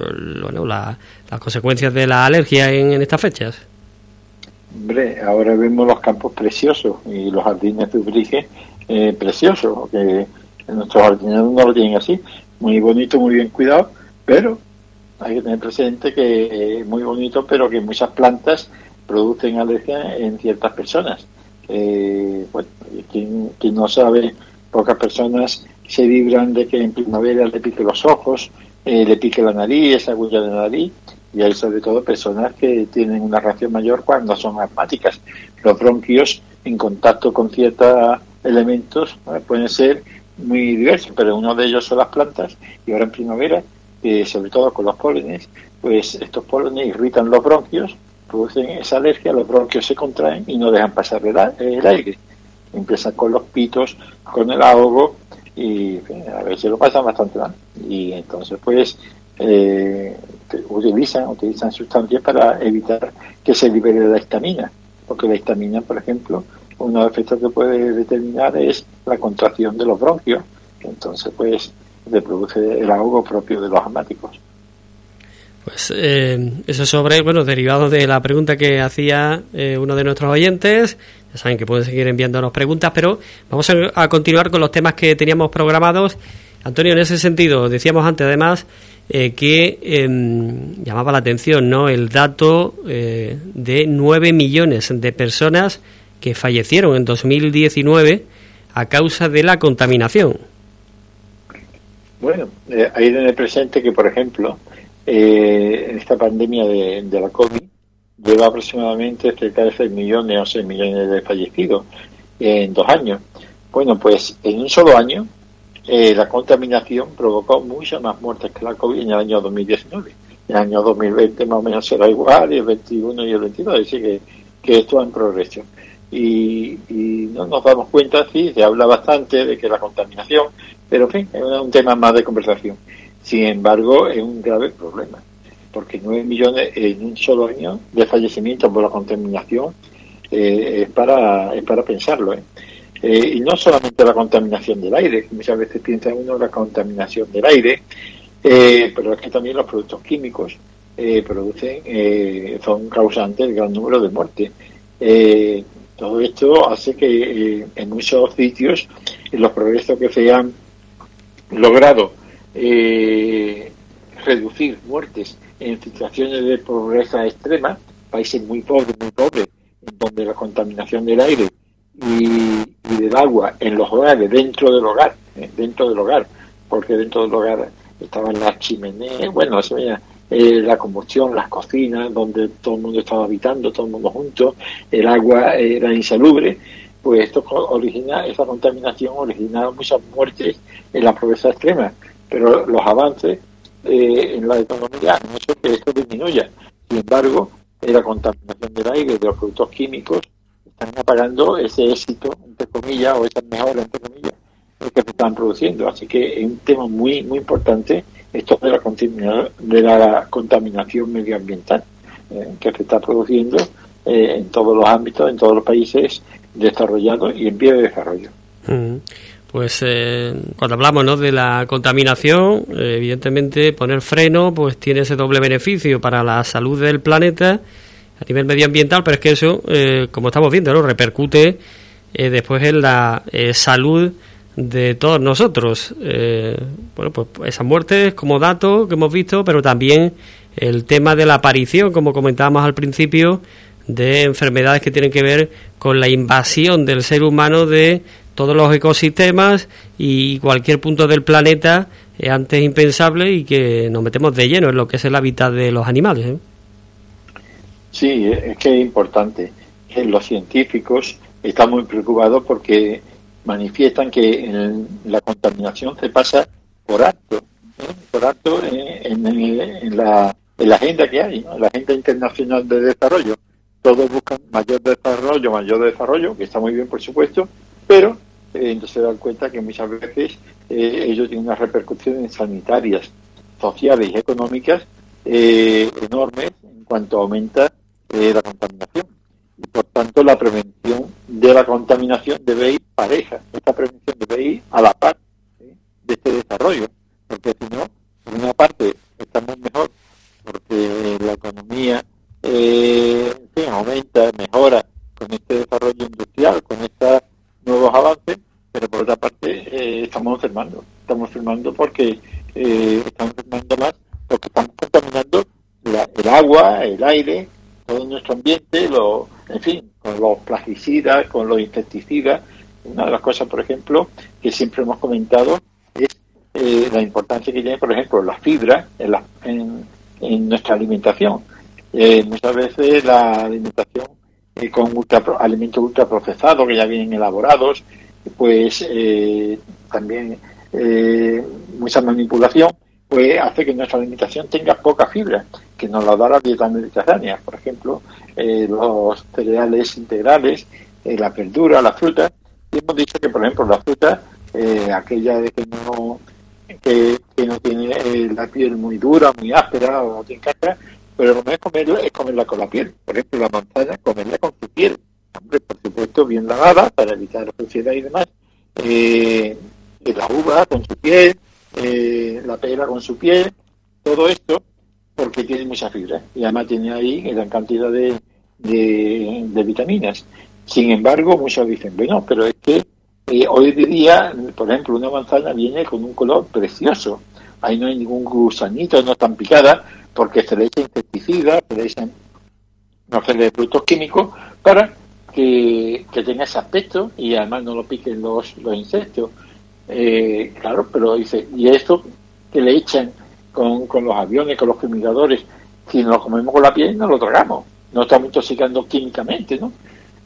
las consecuencias de la alergia en estas fechas. Hombre, ahora vemos los campos preciosos y los jardines de Ubrique preciosos, que en nuestros jardines no lo tienen así, muy bonito, muy bien cuidado, pero hay que tener presente que es muy bonito, pero que muchas plantas producen alergia en ciertas personas. Bueno, quien no sabe, pocas personas se libran de que en primavera le pique los ojos, le pique la nariz, esa agulla de la nariz, y hay sobre todo personas que tienen una reacción mayor cuando son asmáticas. Los bronquios en contacto con ciertos elementos pueden ser muy diversos, pero uno de ellos son las plantas, y ahora en primavera, sobre todo con los pólenes, pues estos pólenes irritan los bronquios, producen esa alergia, los bronquios se contraen y no dejan pasar el aire. Empiezan con los pitos, con el ahogo, y a veces lo pasan bastante mal. Y entonces pues utilizan sustancias para evitar que se libere la histamina, porque la histamina, por ejemplo, uno de los efectos que puede determinar es la contracción de los bronquios, entonces pues le produce el ahogo propio de los asmáticos. Pues eso sobre, derivado de la pregunta que hacía uno de nuestros oyentes. Ya saben que pueden seguir enviándonos preguntas, pero vamos a continuar con los temas que teníamos programados. Antonio, en ese sentido, decíamos antes además que llamaba la atención, ¿no?, el dato de 9 millones de personas que fallecieron en 2019 a causa de la contaminación. Bueno, hay que tener presente que, por ejemplo, en esta pandemia de la COVID lleva aproximadamente cerca de 6 millones o 6 millones de fallecidos en 2 años. Bueno, pues en un solo año la contaminación provocó muchas más muertes que la COVID en el año 2019. En el año 2020 más o menos será igual, y el 21 y el 22, así que esto va en progresión. Y no nos damos cuenta, sí, se habla bastante de que la contaminación, pero en fin, es un tema más de conversación. Sin embargo, es un grave problema, porque 9 millones en un solo año de fallecimientos por la contaminación es para pensarlo. Y no solamente la contaminación del aire, que muchas veces piensa uno en la contaminación del aire, pero es que también los productos químicos son causantes del gran número de muertes. Todo esto hace que en muchos sitios los progresos que se han logrado reducir muertes en situaciones de pobreza extrema, países muy pobres, donde la contaminación del aire y del agua en los hogares, dentro del hogar, porque dentro del hogar estaban las chimeneas, la combustión, las cocinas, donde todo el mundo estaba habitando, todo el mundo junto, el agua era insalubre, pues esto origina, esa contaminación origina muchas muertes en la pobreza extrema, pero los avances en la economía han hecho que esto disminuya. Sin embargo, la contaminación del aire, de los productos químicos, están apagando ese éxito, entre comillas, o esas mejoras, entre comillas, que se están produciendo. Así que es un tema muy muy importante esto de la contaminación medioambiental que se está produciendo en todos los ámbitos, en todos los países desarrollados y en vía de desarrollo. Pues cuando hablamos, ¿no?, de la contaminación, evidentemente poner freno pues tiene ese doble beneficio para la salud del planeta a nivel medioambiental, pero es que eso, como estamos viendo, ¿no?, repercute después en la salud de todos nosotros. Bueno, pues esas muertes como dato que hemos visto, pero también el tema de la aparición, como comentábamos al principio, de enfermedades que tienen que ver con la invasión del ser humano de todos los ecosistemas y cualquier punto del planeta antes impensable, y que nos metemos de lleno en lo que es el hábitat de los animales, ¿eh? Sí, es que es importante. Los científicos están muy preocupados porque manifiestan que la contaminación se pasa por alto, en la agenda que hay, ¿no? En la agenda internacional de desarrollo. Todos buscan mayor desarrollo, que está muy bien, por supuesto, pero entonces se dan cuenta que muchas veces ellos tienen unas repercusiones sanitarias, sociales y económicas enormes en cuanto aumenta la contaminación. Y por tanto, la prevención de la contaminación debe ir pareja. Esta prevención debe ir a la par de este desarrollo, porque si no, por una parte estamos mejor porque la economía aumenta, mejora con este desarrollo industrial, con estos nuevos avances, pero por otra parte estamos enfermando porque estamos enfermando más porque estamos contaminando el agua, el aire, todo nuestro ambiente, en fin, con los plaguicidas, con los insecticidas. Una de las cosas, por ejemplo, que siempre hemos comentado es la importancia que tiene, por ejemplo, la fibra en nuestra alimentación. Muchas veces la alimentación con alimentos ultraprocesados que ya vienen elaborados, pues también mucha manipulación, pues hace que nuestra alimentación tenga poca fibra, que nos la da la dieta mediterránea. Por ejemplo, los cereales integrales, la verdura, la fruta. Y hemos dicho que, por ejemplo, la fruta, aquella de que no tiene la piel muy dura, muy áspera o no tiene cáscara, pero lo mejor es comerla con la piel. Por ejemplo, la manzana, comerla con su piel. Hombre, por supuesto, bien lavada para evitar la suciedad y demás. La uva con su piel, la pera con su piel, todo esto porque tiene mucha fibra y además tiene ahí gran cantidad de vitaminas. Sin embargo, muchos dicen, bueno, pero es que hoy de día, por ejemplo, una manzana viene con un color precioso. Ahí no hay ningún gusanito, no están picadas, porque se le echa insecticidas, se le echan productos químicos para que tenga ese aspecto y además no lo piquen los insectos. Claro, pero dice, ¿y esto que le echan con los aviones, con los fumigadores? Si nos lo comemos con la piel, no lo tragamos. No estamos intoxicando químicamente, ¿no?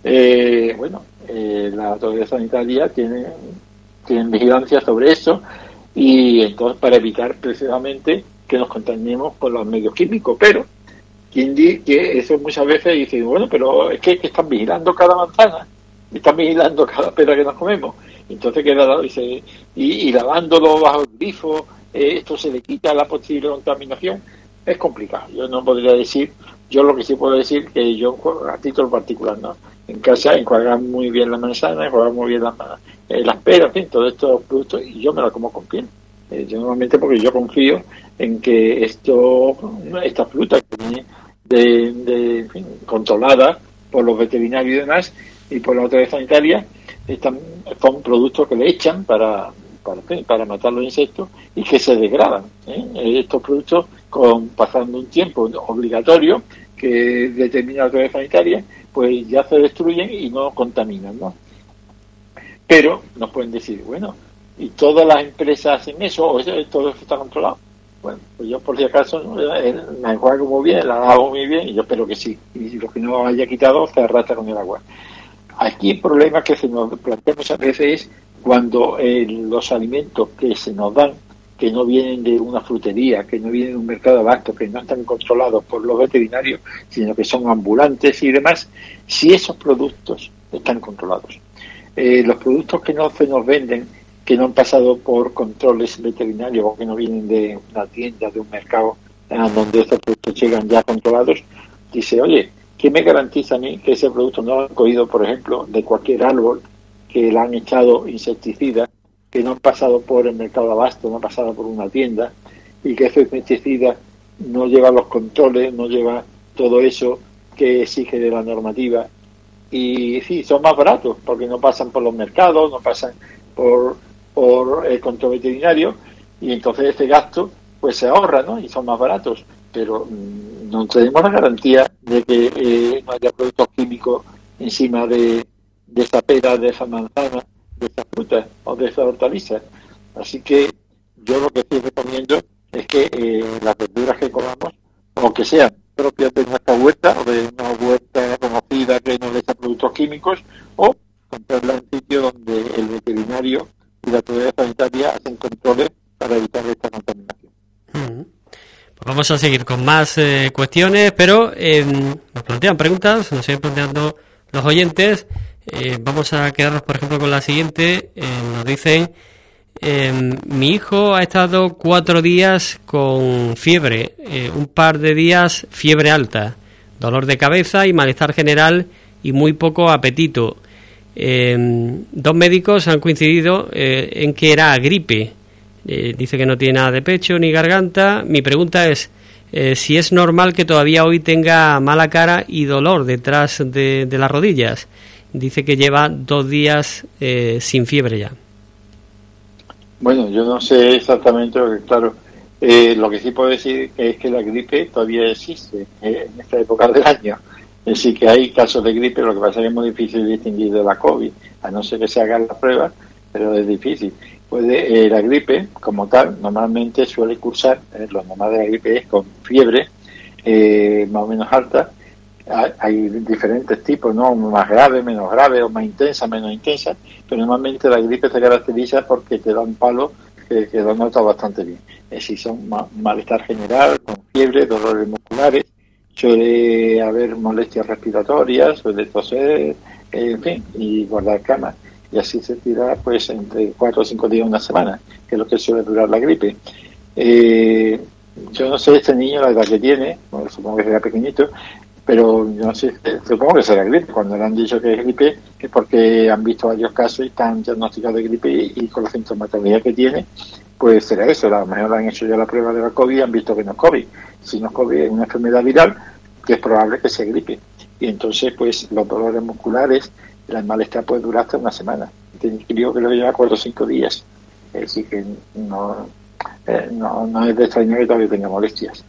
La autoridad sanitaria tiene vigilancia sobre eso, y entonces para evitar precisamente que nos contaminemos con los medios químicos. Pero quien dice que eso muchas veces dice, bueno, pero es que están vigilando cada manzana, están vigilando cada pera que nos comemos. Entonces dice, y lavándolo bajo el grifo, esto se le quita la posible contaminación. Es complicado. Yo no podría decir, yo lo que sí puedo decir que yo a título particular, ¿no? En casa enjuagar muy bien la manzana, enjuagar muy bien las peras, en fin, todos estos productos, y yo me la como con piel. Yo normalmente, porque yo confío en que esta fruta que viene controlada por los veterinarios y demás, y por la autoridad sanitaria, son productos que le echan para matar los insectos y que se degradan. Estos productos, pasando un tiempo obligatorio que determina la autoridad sanitaria, pues ya se destruyen y no contaminan, ¿no? Pero nos pueden decir, bueno, ¿y todas las empresas hacen eso o todo eso está controlado? Bueno, pues yo por si acaso la enjuago muy bien, la lavo muy bien, y yo espero que sí. Y si lo que no haya quitado, se arrastra con el agua. Aquí el problema que se nos plantea muchas veces es cuando los alimentos que se nos dan, que no vienen de una frutería, que no vienen de un mercado de abasto, que no están controlados por los veterinarios, sino que son ambulantes y demás, si esos productos están controlados. Los productos que no se nos venden, que no han pasado por controles veterinarios o que no vienen de una tienda, de un mercado, donde estos productos llegan ya controlados, dice, oye, ¿qué me garantiza a mí que ese producto no lo han cogido, por ejemplo, de cualquier árbol, que le han echado insecticidas, que no han pasado por el mercado de abasto, no han pasado por una tienda, y que ese insecticida no lleva los controles, no lleva todo eso que exige de la normativa? Y sí, son más baratos, porque no pasan por los mercados, no pasan por el control veterinario, y entonces este gasto pues se ahorra, ¿no? Y son más baratos, pero no tenemos la garantía de que no haya productos químicos encima de esa pera, de esa manzana, de esa fruta o de esa hortaliza. Así que yo lo que sí recomiendo es que las verduras que comamos, o que sean propias de nuestra huerta o de una huerta conocida que no le echa productos químicos, o comprarla en sitios donde el veterinario y la autoridad sanitaria hacen controles para evitar esta contaminación. Pues vamos a seguir con más cuestiones, pero nos plantean preguntas, nos siguen planteando los oyentes. Vamos a quedarnos, por ejemplo, con la siguiente. Nos dicen, mi hijo ha estado 4 días con fiebre, un par de días fiebre alta, dolor de cabeza y malestar general y muy poco apetito. 2 médicos han coincidido en que era gripe. Dice que no tiene nada de pecho ni garganta. Mi pregunta es si es normal que todavía hoy tenga mala cara y dolor detrás de las rodillas. Dice que lleva 2 días sin fiebre ya. Bueno, yo no sé exactamente, porque claro, lo que sí puedo decir es que la gripe todavía existe en esta época del año. Es decir, que hay casos de gripe, lo que pasa es que es muy difícil distinguir de la COVID, a no ser que se hagan las pruebas, pero es difícil. La gripe, como tal, normalmente suele cursar, lo normal de la gripe es con fiebre más o menos alta. Hay diferentes tipos, ¿no? Más grave, menos grave, o más intensa, menos intensa, pero normalmente la gripe se caracteriza porque te da un palo que lo nota bastante bien. Es decir, son malestar general, con fiebre, dolores musculares, suele haber molestias respiratorias, suele toser, en fin, y guardar cama. Y así se tira pues entre 4 o 5 días, una semana, que es lo que suele durar la gripe. Yo no sé este niño la edad que tiene, bueno, supongo que será pequeñito, pero yo no sé, supongo que será gripe. Cuando le han dicho que es gripe es porque han visto varios casos y están diagnosticados de gripe, y con la sintomatología que tiene, pues será eso. A lo mejor le han hecho ya la prueba de la COVID y han visto que no es COVID. Si no es COVID, es una enfermedad viral, que es probable que sea gripe. Y entonces pues los dolores musculares, el malestar puede durar hasta una semana. Creo que lo lleva 4 o 5 días. Es decir, que no es de extrañar que todavía tenga molestias.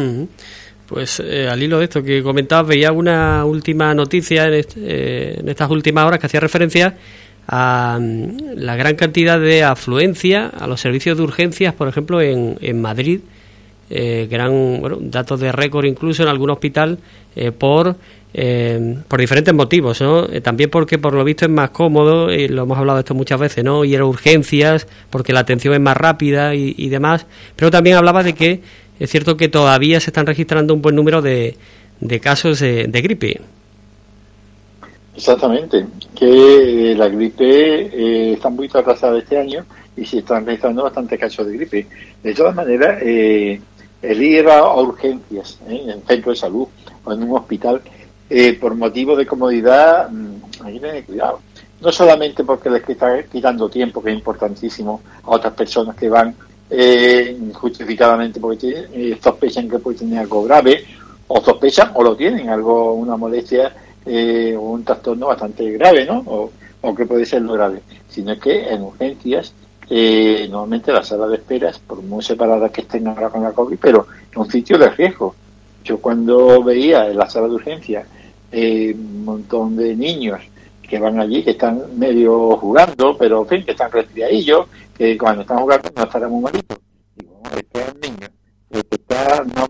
Pues al hilo de esto que comentabas, veía una última noticia en estas últimas horas que hacía referencia a la gran cantidad de afluencia a los servicios de urgencias, por ejemplo, en Madrid. Datos de récord incluso en algún hospital por diferentes motivos, ¿no? También porque por lo visto es más cómodo, lo hemos hablado de esto muchas veces, ¿no? Ir a urgencias porque la atención es más rápida y demás, pero también hablaba de que es cierto que todavía se están registrando un buen número de casos de gripe. Exactamente, que la gripe está muy atrasada este año y se están registrando bastantes casos de gripe. De todas maneras, el ir a urgencias en un centro de salud o en un hospital por motivo de comodidad, hay que tener cuidado. No solamente porque les está quitando tiempo, que es importantísimo, a otras personas que van justificadamente porque sospechan que puede tener algo grave, o sospechan o lo tienen, una molestia o un trastorno bastante grave, ¿no? O que puede ser lo grave. Sino que en urgencias, normalmente las salas de esperas, por muy separadas que estén ahora con la COVID, pero es un sitio de riesgo. Yo cuando veía en la sala de urgencias un montón de niños que van allí, que están medio jugando, pero en fin, que están resfriadillos, que cuando están jugando no estarán muy malitos. Digo, es que es un niño.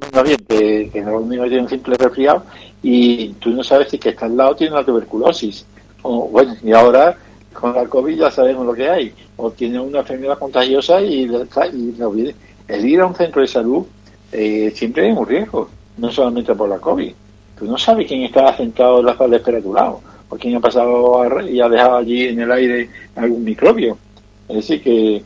anda bien, que no tiene un simple resfriado y tú no sabes si que está al lado tiene una tuberculosis. O, bueno, y ahora con la COVID ya sabemos lo que hay. O tiene una enfermedad contagiosa y no viene. El ir a un centro de salud siempre es un riesgo, no solamente por la COVID. Tú no sabes quién está sentado en la sala de espera a tu lado, o quién ha pasado y ha dejado allí en el aire algún microbio. Es decir,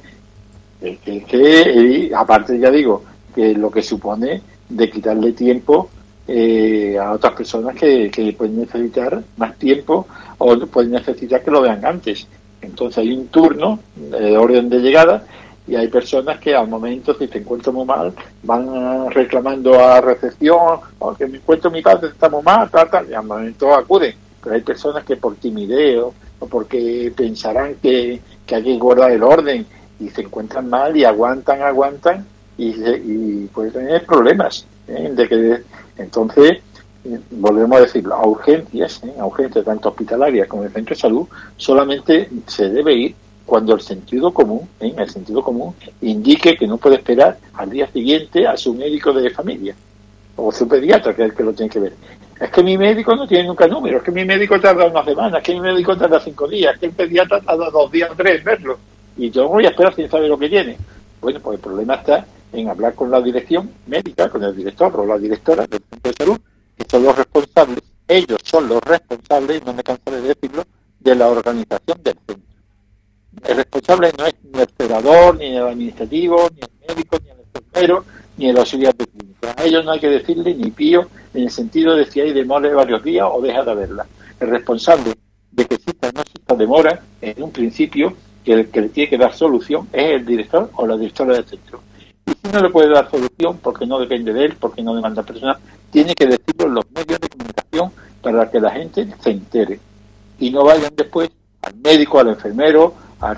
que aparte ya digo, que lo que supone de quitarle tiempo a otras personas que pueden necesitar más tiempo o pueden necesitar que lo vean antes. Entonces hay un turno de orden de llegada y hay personas que al momento, si se encuentran muy mal, van reclamando a recepción, o que me encuentro mi padre, está muy mal, tal, y al momento acuden. Pero hay personas que por timidez o porque pensarán que hay que guardar el orden y se encuentran mal y aguantan y pueden tener problemas. Entonces, volvemos a decirlo, a urgencias tanto hospitalarias como de centro de salud, solamente se debe ir cuando el sentido común indique que no puede esperar al día siguiente a su médico de familia o su pediatra, que es el que lo tiene que ver. Es que mi médico no tiene nunca número, es que mi médico tarda una semana, es que mi médico tarda 5 días, es que el pediatra tarda 2 días o 3 en verlo, y yo voy a esperar sin saber lo que tiene. Bueno, pues el problema está en hablar con la dirección médica, con el director o la directora del centro de salud, que son los responsables, ellos son los responsables, no me canso de decirlo, de la organización del centro. El responsable no es ni el operador, ni el administrativo, ni el médico, ni el enfermero, ni el auxiliar de clínica. A ellos no hay que decirle ni pío en el sentido de si hay demora de varios días o deja de haberla. El responsable de que exista o no exista demora, en un principio, que el que le tiene que dar solución es el director o la directora del centro. Y si no le puede dar solución, porque no depende de él, porque no demanda personal, tiene que decirlo en los medios de comunicación para que la gente se entere. Y no vayan después al médico, al enfermero, al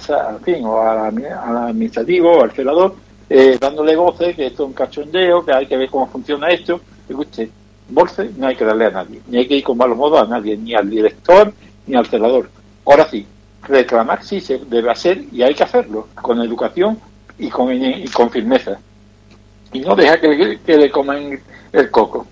administrativo o al celador, dándole voces que esto es un cachondeo, que hay que ver cómo funciona esto. Y usted, voces no hay que darle a nadie, ni hay que ir con malos modos a nadie, ni al director ni al celador. Ahora sí, reclamar sí se debe hacer y hay que hacerlo con educación y con firmeza. Y no deja que le coman el coco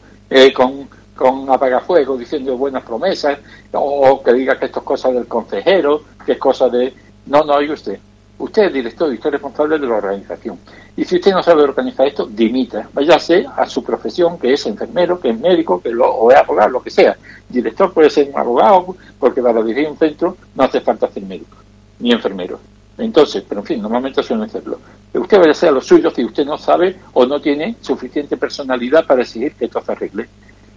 con apagafuegos diciendo buenas promesas o que diga que esto es cosa del consejero, que es cosa de... No, oiga usted es director y usted es responsable de la organización. Y si usted no sabe organizar esto, dimita. Váyase a su profesión, que es enfermero, que es médico, o es abogado, lo que sea. Director puede ser un abogado, porque para dirigir un centro no hace falta ser médico, ni enfermero. Entonces, pero en fin, normalmente suelen hacerlo. Usted váyase a lo suyo si usted no sabe o no tiene suficiente personalidad para exigir que esto se arregle.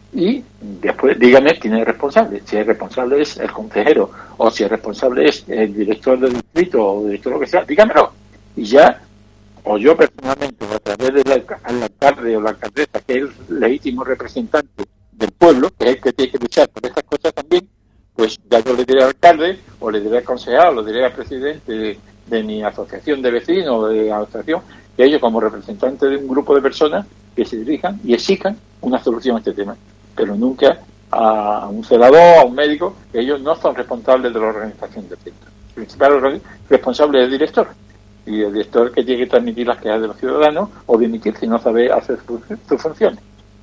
Y después dígame quién es el responsable. Si el responsable es el consejero o si el responsable es el director del distrito o director lo que sea, dígamelo. Y ya, o yo personalmente, o a través del alcalde o la alcaldesa, que es el legítimo representante del pueblo, que es el que tiene que luchar por estas cosas también, pues ya yo le diré al alcalde, o le diré al concejal, o le diré al presidente de mi asociación de vecinos o de asociación, que ellos como representantes de un grupo de personas que se dirijan y exijan una solución a este tema. Pero nunca a un celador, a un médico, que ellos no son responsables de la organización del centro. El principal responsable es el director, y el director que tiene que transmitir las quejas de los ciudadanos o dimitir si no sabe hacer sus funciones.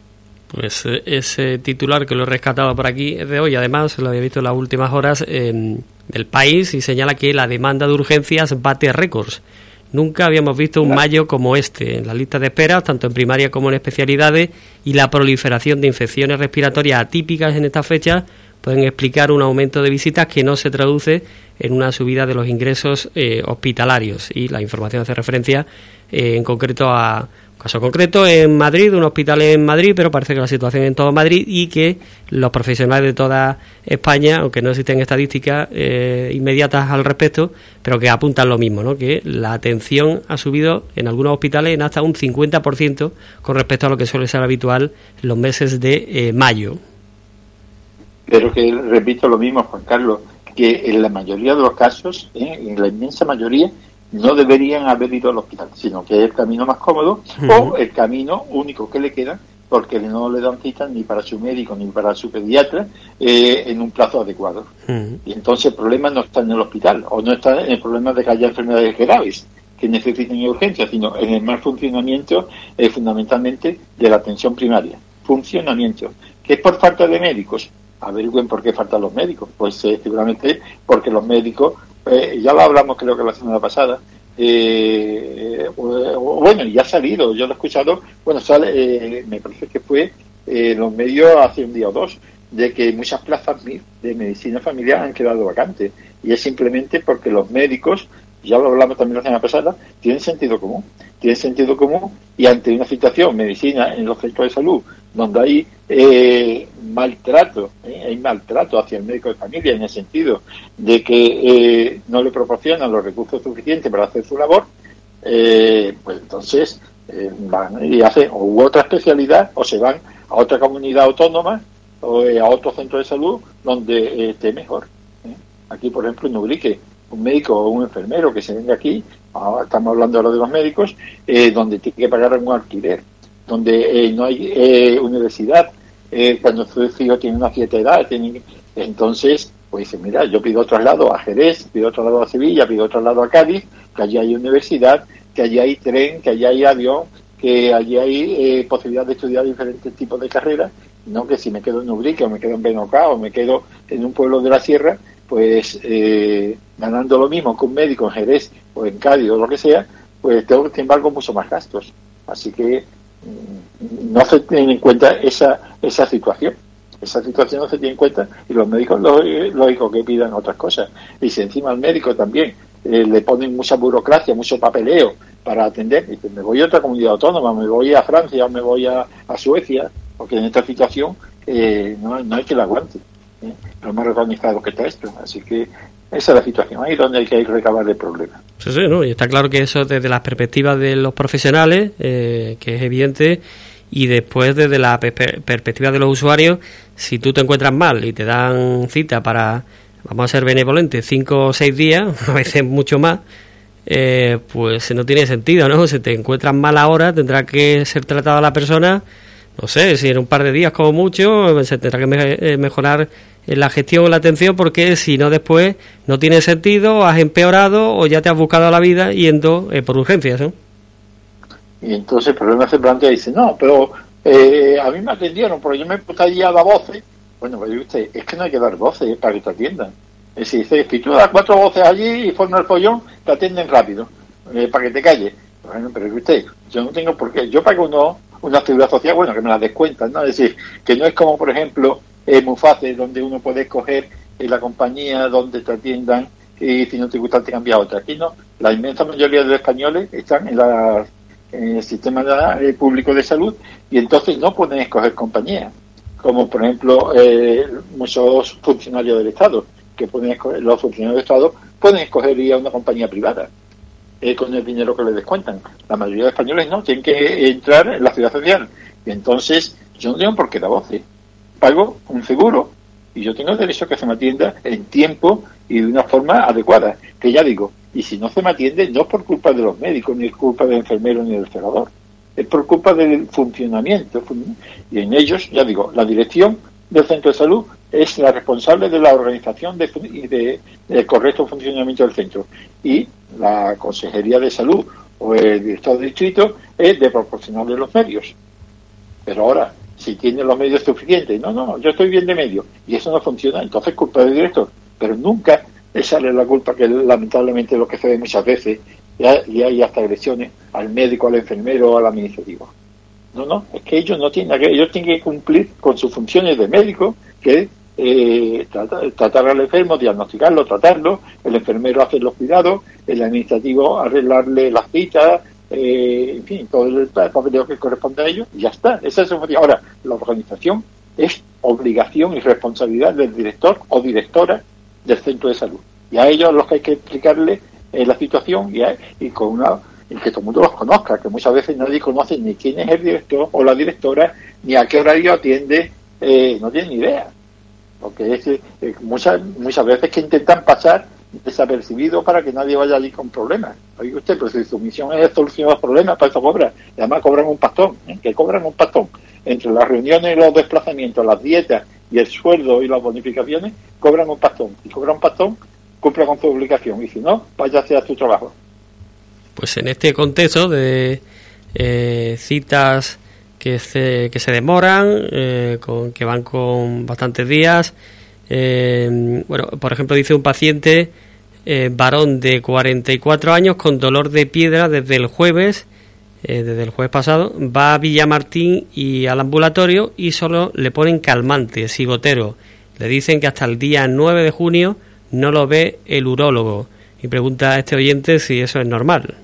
Pues ese titular que lo he rescatado por aquí es de hoy, además lo había visto en las últimas horas del País, y señala que la demanda de urgencias bate récords. Nunca habíamos visto un mayo como este, en las listas de espera, tanto en primaria como en especialidades, y la proliferación de infecciones respiratorias atípicas en estas fechas pueden explicar un aumento de visitas que no se traduce en una subida de los ingresos hospitalarios. Y la información hace referencia en concreto a caso concreto en Madrid, un hospital en Madrid, pero parece que la situación en todo Madrid, y que los profesionales de toda España, aunque no existen estadísticas inmediatas al respecto, pero que apuntan lo mismo, ¿no? Que la atención ha subido en algunos hospitales en hasta un 50% con respecto a lo que suele ser habitual en los meses de mayo. Pero que repito lo mismo, Juan Carlos, que en la mayoría de los casos, en la inmensa mayoría, no deberían haber ido al hospital, sino que es el camino más cómodo o el camino único que le queda, porque no le dan cita ni para su médico ni para su pediatra en un plazo adecuado. Y entonces el problema no está en el hospital, o no está en el problema de que haya enfermedades graves, que necesiten urgencia, sino en el mal funcionamiento fundamentalmente de la atención primaria. Funcionamiento. ¿Que es por falta de médicos? Averigüen por qué faltan los médicos. Pues seguramente porque los médicos, ya lo hablamos creo que la semana pasada, bueno, ya ha salido, yo lo he escuchado, bueno, sale, me parece que fue en los medios hace un día o dos, de que muchas plazas de medicina familiar han quedado vacantes, y es simplemente porque los médicos, ya lo hablamos también la semana pasada, tienen sentido común, y ante una situación, medicina en los centros de salud, donde hay maltrato hacia el médico de familia, en el sentido de que no le proporcionan los recursos suficientes para hacer su labor, pues entonces van y hacen u otra especialidad, o se van a otra comunidad autónoma o a otro centro de salud donde esté mejor. Aquí, por ejemplo, en Ubrique, un médico o un enfermero que se venga aquí, estamos hablando ahora de los médicos, donde tiene que pagar un alquiler, donde no hay universidad, cuando su hijo tiene una cierta edad, entonces, pues dice, mira, yo pido traslado a Jerez, pido traslado a Sevilla, pido traslado a Cádiz, que allí hay universidad, que allí hay tren, que allí hay avión, que allí hay posibilidad de estudiar diferentes tipos de carreras, no que si me quedo en Ubrique o me quedo en Benocá o me quedo en un pueblo de la sierra, pues ganando lo mismo que un médico en Jerez o en Cádiz o lo que sea, pues tengo, sin embargo, mucho más gastos. Así que no se tiene en cuenta esa situación. Esa situación no se tiene en cuenta, y los médicos lógico que pidan otras cosas. Y si encima al médico también le ponen mucha burocracia, mucho papeleo para atender, y pues me voy a otra comunidad autónoma, me voy a Francia o me voy a Suecia, porque en esta situación no hay que la aguante. Lo más organizado que está esto. Así que esa es la situación, ahí donde hay que recabar el problema. Sí, ¿no? Y está claro que eso desde las perspectivas de los profesionales, que es evidente, y después desde la perspectiva de los usuarios, si tú te encuentras mal y te dan cita para, vamos a ser benevolentes, 5 o 6 días, a veces mucho más, pues no tiene sentido, ¿no? Si te encuentras mal ahora, tendrá que ser tratada la persona, no sé, si en un par de días como mucho, se tendrá que mejorar la gestión o la atención, porque si no después no tiene sentido, has empeorado o ya te has buscado la vida yendo por urgencias, ¿no? Y entonces el problema se plantea y dice, no, pero a mí me atendieron, porque yo me puse allí a dar voces. Bueno, pues usted, es que no hay que dar voces para que te atiendan. Es decir, si tú das 4 voces allí y formas el follón, te atienden rápido, para que te calles. Bueno, pero usted, yo no tengo por qué, yo pago una seguridad social, bueno, que me la descuentan, ¿no? Es decir, que no es como, por ejemplo, muy fácil, donde uno puede escoger la compañía donde te atiendan, y si no te gusta te cambia a otra. Aquí no, la inmensa mayoría de los españoles están en el sistema público de salud, y entonces no pueden escoger compañía, como por ejemplo muchos funcionarios del Estado, que pueden escoger, los funcionarios del Estado pueden escoger ir a una compañía privada con el dinero que les descuentan. La mayoría de españoles no, tienen que entrar en la seguridad social, y entonces yo no tengo por qué dar voces, pago un seguro y yo tengo el derecho a que se me atienda en tiempo y de una forma adecuada, que ya digo, y si no se me atiende, no es por culpa de los médicos, ni es culpa del enfermero, ni del celador, es por culpa del funcionamiento. Y en ellos, ya digo, la dirección del centro de salud es la responsable de la organización y del correcto funcionamiento del centro. Y la Consejería de Salud o el director de distrito es de proporcionarle los medios. Pero ahora, si tiene los medios suficientes, no, yo estoy bien de medio, y eso no funciona, entonces es culpa del director. Pero nunca echarle la culpa, que lamentablemente es lo que se ve muchas veces, y hay hasta agresiones al médico, al enfermero, al administrativo. No, es que ellos no tienen que, ellos tienen que cumplir con sus funciones de médico, que tratar al enfermo, diagnosticarlo, tratarlo, el enfermero hacer los cuidados, el administrativo arreglarle las citas, en fin, todo el papeleo que corresponde a ellos, y ya está, esa es su función. Ahora, la organización es obligación y responsabilidad del director o directora del centro de salud, y a ellos los que hay que explicarle la situación y con y que todo el mundo los conozca, que muchas veces nadie conoce ni quién es el director o la directora, ni a qué horario atiende, no tienen ni idea, porque es muchas veces que intentan pasar desapercibido para que nadie vaya allí con problemas. Oiga usted, pero si su misión es solucionar los problemas, para eso cobran, y además cobran un pastón, que cobran un pastón entre las reuniones y los desplazamientos, las dietas y el sueldo y las bonificaciones, cobran un pastón, y cobran un pastón, cumpla con su obligación, y si no, vaya a hacer su trabajo. pues en este contexto de citas que se demoran, que van con bastantes días. Bueno, por ejemplo, dice un paciente varón de 44 años con dolor de piedra desde el jueves pasado, va a Villamartín y al ambulatorio y solo le ponen calmante, sigotero. Le dicen que hasta el día 9 de junio no lo ve el urólogo. Y pregunta a este oyente si eso es normal.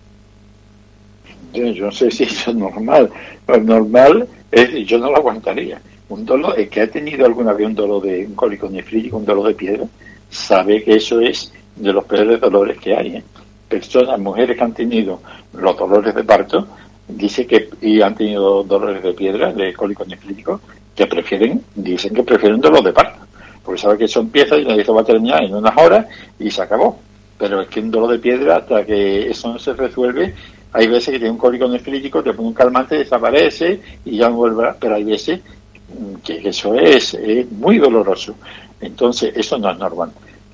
Yo no sé si eso es normal. Lo normal es, yo no lo aguantaría. Un dolor, el que ha tenido alguna vez un dolor de un cólico nefrítico, un dolor de piedra, sabe que eso es de los peores dolores que hay. Personas, mujeres que han tenido los dolores de parto, y han tenido dolores de piedra, de cólico nefrítico, dicen que prefieren dolor de parto, porque saben que eso empieza y eso va a terminar en unas horas y se acabó. Pero es que un dolor de piedra, hasta que eso no se resuelve, hay veces que tiene un cólico nefrítico, te pone un calmante, desaparece y ya no vuelve, pero hay veces que eso es muy doloroso. Entonces, eso no es normal.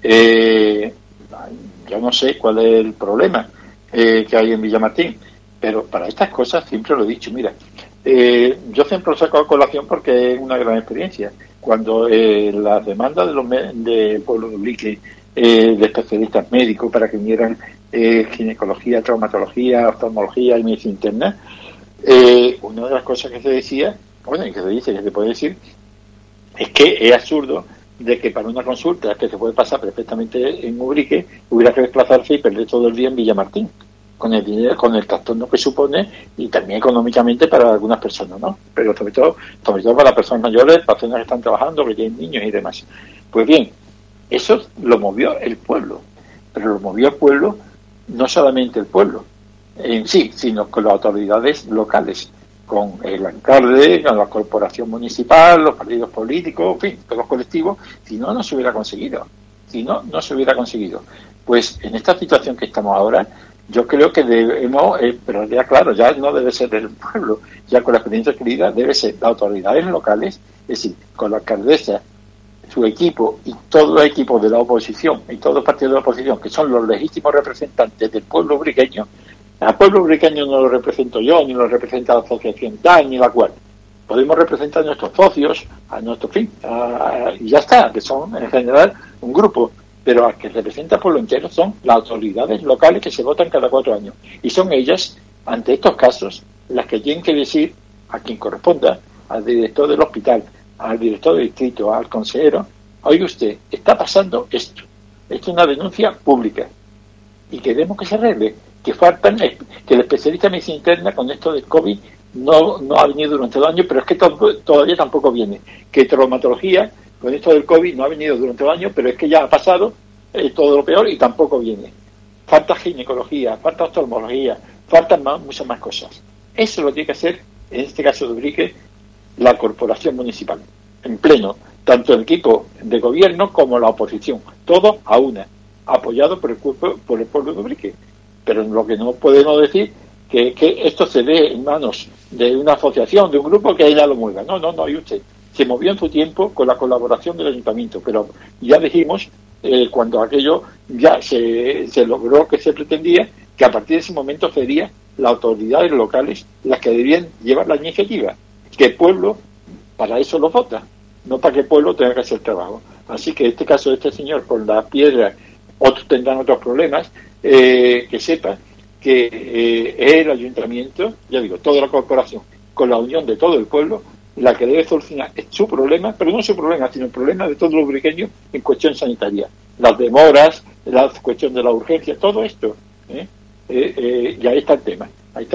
Yo no sé cuál es el problema que hay en Villamartín, pero para estas cosas siempre lo he dicho. Mira, yo siempre lo saco a colación porque es una gran experiencia. Cuando las demandas de Pueblo de Ubrique, de especialistas médicos para que vinieran ginecología, traumatología, oftalmología y medicina interna, una de las cosas que se decía, bueno, y que se dice, que se puede decir, es que es absurdo de que para una consulta que se puede pasar perfectamente en Ubrique hubiera que desplazarse y perder todo el día en Villamartín, con el dinero, con el trastorno que supone y también económicamente para algunas personas, ¿no? Pero sobre todo para personas mayores, personas que están trabajando, que tienen niños y demás. Pues bien, eso lo movió el pueblo, pero lo movió el pueblo, no solamente el pueblo en sí, sino con las autoridades locales, con el alcalde, con la corporación municipal, los partidos políticos, en fin, todos los colectivos. Si no, no se hubiera conseguido. Pues en esta situación que estamos ahora, yo creo que debemos, pero ya claro, ya no debe ser del pueblo, ya con la experiencia adquirida debe ser las autoridades locales, es decir, con la alcaldesa, su equipo y todos los equipos de la oposición y todos los partidos de la oposición, que son los legítimos representantes del pueblo ubriqueño. Al pueblo ubriqueño no lo represento yo, ni lo representa la asociación tal, ni la cual. Podemos representar a nuestros socios, a nuestro fin, y ya está, que son en general un grupo, pero al que representa al pueblo entero son las autoridades locales que se votan cada 4 años. Y son ellas, ante estos casos, las que tienen que decir a quien corresponda, al director del hospital, al director del distrito, al consejero: oye usted, está pasando esto. Esto es una denuncia pública y queremos que se arregle, que el especialista en medicina interna con esto del COVID no ha venido durante 2 años, pero es que todavía tampoco viene. Que traumatología con esto del COVID no ha venido durante 2 años, pero es que ya ha pasado todo lo peor y tampoco viene. Falta ginecología, falta oftalmología, faltan muchas más cosas. Eso lo tiene que hacer, en este caso de Ubrique, la corporación municipal, en pleno, tanto el equipo de gobierno como la oposición, todo a una, apoyado por el pueblo de Ubrique. Pero lo que no podemos decir que esto se dé en manos de una asociación, de un grupo que ella lo mueva. No, y usted se movió en su tiempo con la colaboración del ayuntamiento, pero ya dijimos, cuando aquello ya se logró que se pretendía, que a partir de ese momento serían las autoridades locales las que debían llevar la iniciativa, que el pueblo para eso lo vota, no para que el pueblo tenga que hacer trabajo. Así que en este caso de este señor con la piedra, otros tendrán otros problemas, que sepa que es el ayuntamiento, ya digo, toda la corporación, con la unión de todo el pueblo, la que debe solucionar su problema, pero no su problema, sino el problema de todos los ubriqueños en cuestión sanitaria. Las demoras, la cuestión de la urgencia, todo esto. Y ahí está el tema.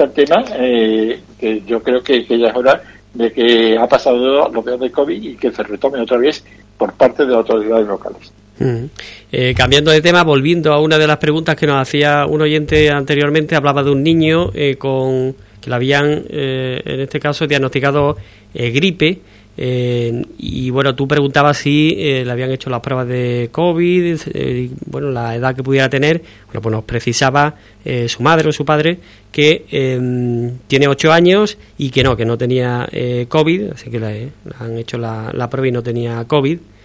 Que yo creo que ya es hora de que ha pasado lo peor del COVID y que se retome otra vez por parte de las autoridades locales. Cambiando de tema, volviendo a una de las preguntas que nos hacía un oyente anteriormente, hablaba de un niño que le habían, en este caso, diagnosticado gripe, y bueno, tú preguntabas si le habían hecho las pruebas de COVID, bueno, la edad que pudiera tener. Bueno, pues nos precisaba su madre o su padre que tiene 8 años y que no tenía COVID, así que le han hecho la prueba y no tenía COVID.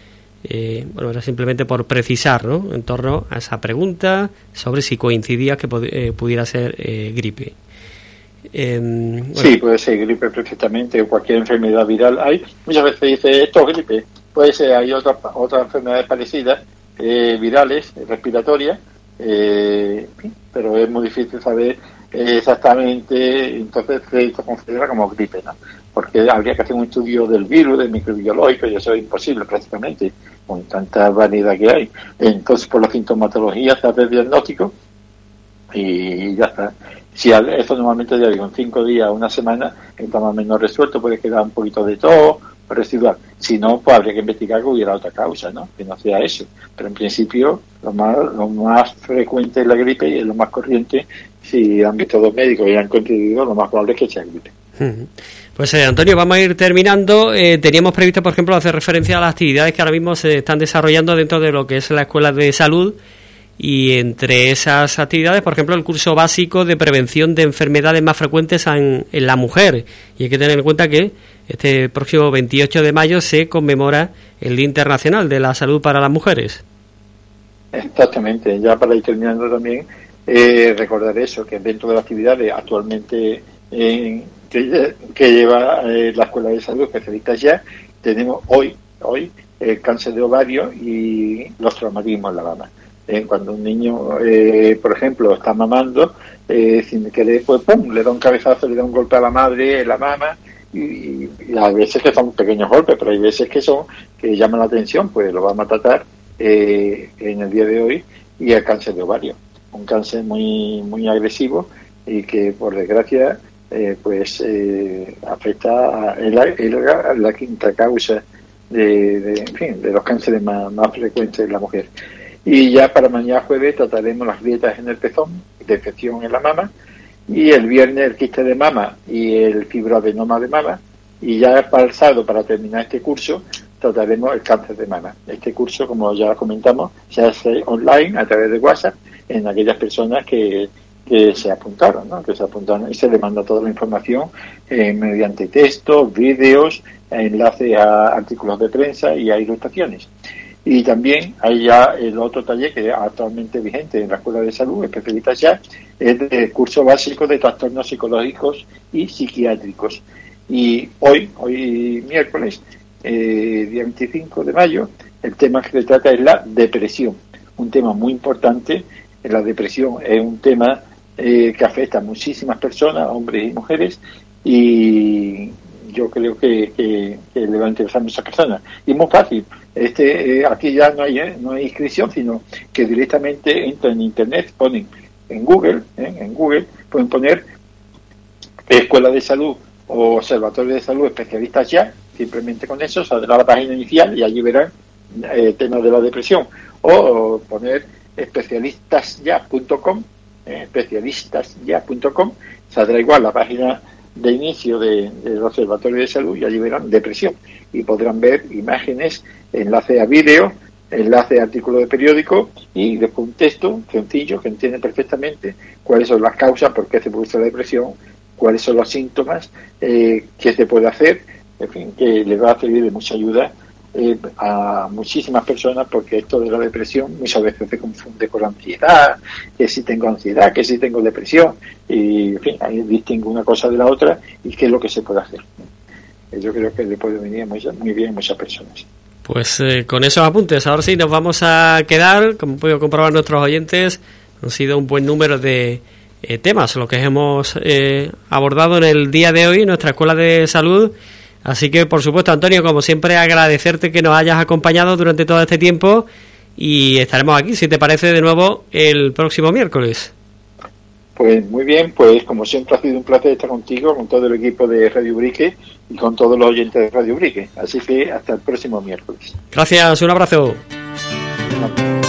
Bueno, era simplemente por precisar, ¿no?, en torno a esa pregunta sobre si coincidía que pudiera ser gripe. Bueno. Sí, puede ser gripe perfectamente, o cualquier enfermedad viral. Hay muchas veces dice esto es gripe, puede ser, hay otras enfermedades parecidas, virales, respiratorias, pero es muy difícil saber exactamente, entonces se considera como gripe, ¿no? Porque habría que hacer un estudio del virus, del microbiológico, y eso es imposible prácticamente, con tanta variedad que hay. Entonces, por la sintomatología se hace el diagnóstico y ya está. Si esto normalmente, ya digo, en 5 días, una semana, está más o menos resuelto, puede quedar un poquito de tos residual. Si no, pues habría que investigar que hubiera otra causa, ¿no?, que no sea eso. Pero en principio, lo más frecuente es la gripe y es lo más corriente. Si han visto dos médicos y han coincidido, lo más probable es que sea gripe. Pues Antonio, vamos a ir terminando. Teníamos previsto, por ejemplo, hacer referencia a las actividades que ahora mismo se están desarrollando dentro de lo que es la Escuela de Salud, y entre esas actividades, por ejemplo, el curso básico de prevención de enfermedades más frecuentes en la mujer. Y hay que tener en cuenta que este próximo 28 de mayo se conmemora el Día Internacional de la Salud para las Mujeres. Exactamente. Ya para ir terminando también, recordar eso, que dentro de las actividades actualmente que lleva la Escuela de Salud, especialistas ya, tenemos hoy el cáncer de ovario y los traumatismos en la mama. Cuando un niño, por ejemplo, está mamando, sin querer, pues ¡pum!, le da un cabezazo, le da un golpe a la madre en la mama, y hay veces que son pequeños golpes, pero hay veces que llaman la atención, pues lo vamos a tratar en el día de hoy, y el cáncer de ovario, un cáncer muy muy agresivo y que por desgracia afecta a la quinta causa de los cánceres más frecuentes en la mujer. Y ya para mañana jueves trataremos las grietas en el pezón, de infección en la mama, y el viernes el quiste de mama y el fibroadenoma de mama, y ya para el sábado, para terminar este curso, trataremos el cáncer de mama. Este curso, como ya comentamos, se hace online a través de WhatsApp en aquellas personas que se apuntaron, ¿no?, que se apuntaron, y se le manda toda la información mediante textos, vídeos, enlaces a artículos de prensa y a ilustraciones. Y también hay ya el otro taller que es actualmente vigente en la Escuela de Salud, especialistas ya, es el curso básico de trastornos psicológicos y psiquiátricos. Y hoy miércoles, día 25 de mayo, el tema que se trata es la depresión, un tema muy importante. La depresión es un tema que afecta a muchísimas personas, hombres y mujeres, y yo creo que le va a interesar a muchas personas. Y es muy fácil. Aquí ya no hay inscripción, sino que directamente entran en internet, ponen en Google, pueden poner Escuela de Salud o Observatorio de Salud especialistas ya, simplemente con eso saldrá la página inicial y allí verán temas de la depresión. O poner especialistasya.com, saldrá igual la página de inicio del Observatorio de Salud y allí verán depresión y podrán ver imágenes, enlace a vídeo, enlace a artículos de periódico y después un texto sencillo que entiende perfectamente cuáles son las causas, por qué se produce la depresión, cuáles son los síntomas, qué se puede hacer, en fin, que les va a servir de mucha ayuda a muchísimas personas, porque esto de la depresión muchas veces se confunde con la ansiedad, que si tengo ansiedad, que si tengo depresión, y en fin, ahí distingue una cosa de la otra y qué es lo que se puede hacer. Yo creo que le puede venir muy bien a muchas personas. Pues con esos apuntes, ahora sí nos vamos a quedar. Como pueden comprobar nuestros oyentes, han sido un buen número de temas los que hemos abordado en el día de hoy en nuestra Escuela de Salud. Así que, por supuesto, Antonio, como siempre, agradecerte que nos hayas acompañado durante todo este tiempo y estaremos aquí, si te parece, de nuevo el próximo miércoles. Pues muy bien, pues como siempre ha sido un placer estar contigo, con todo el equipo de Radio Ubrique y con todos los oyentes de Radio Ubrique. Así que hasta el próximo miércoles. Gracias, un abrazo.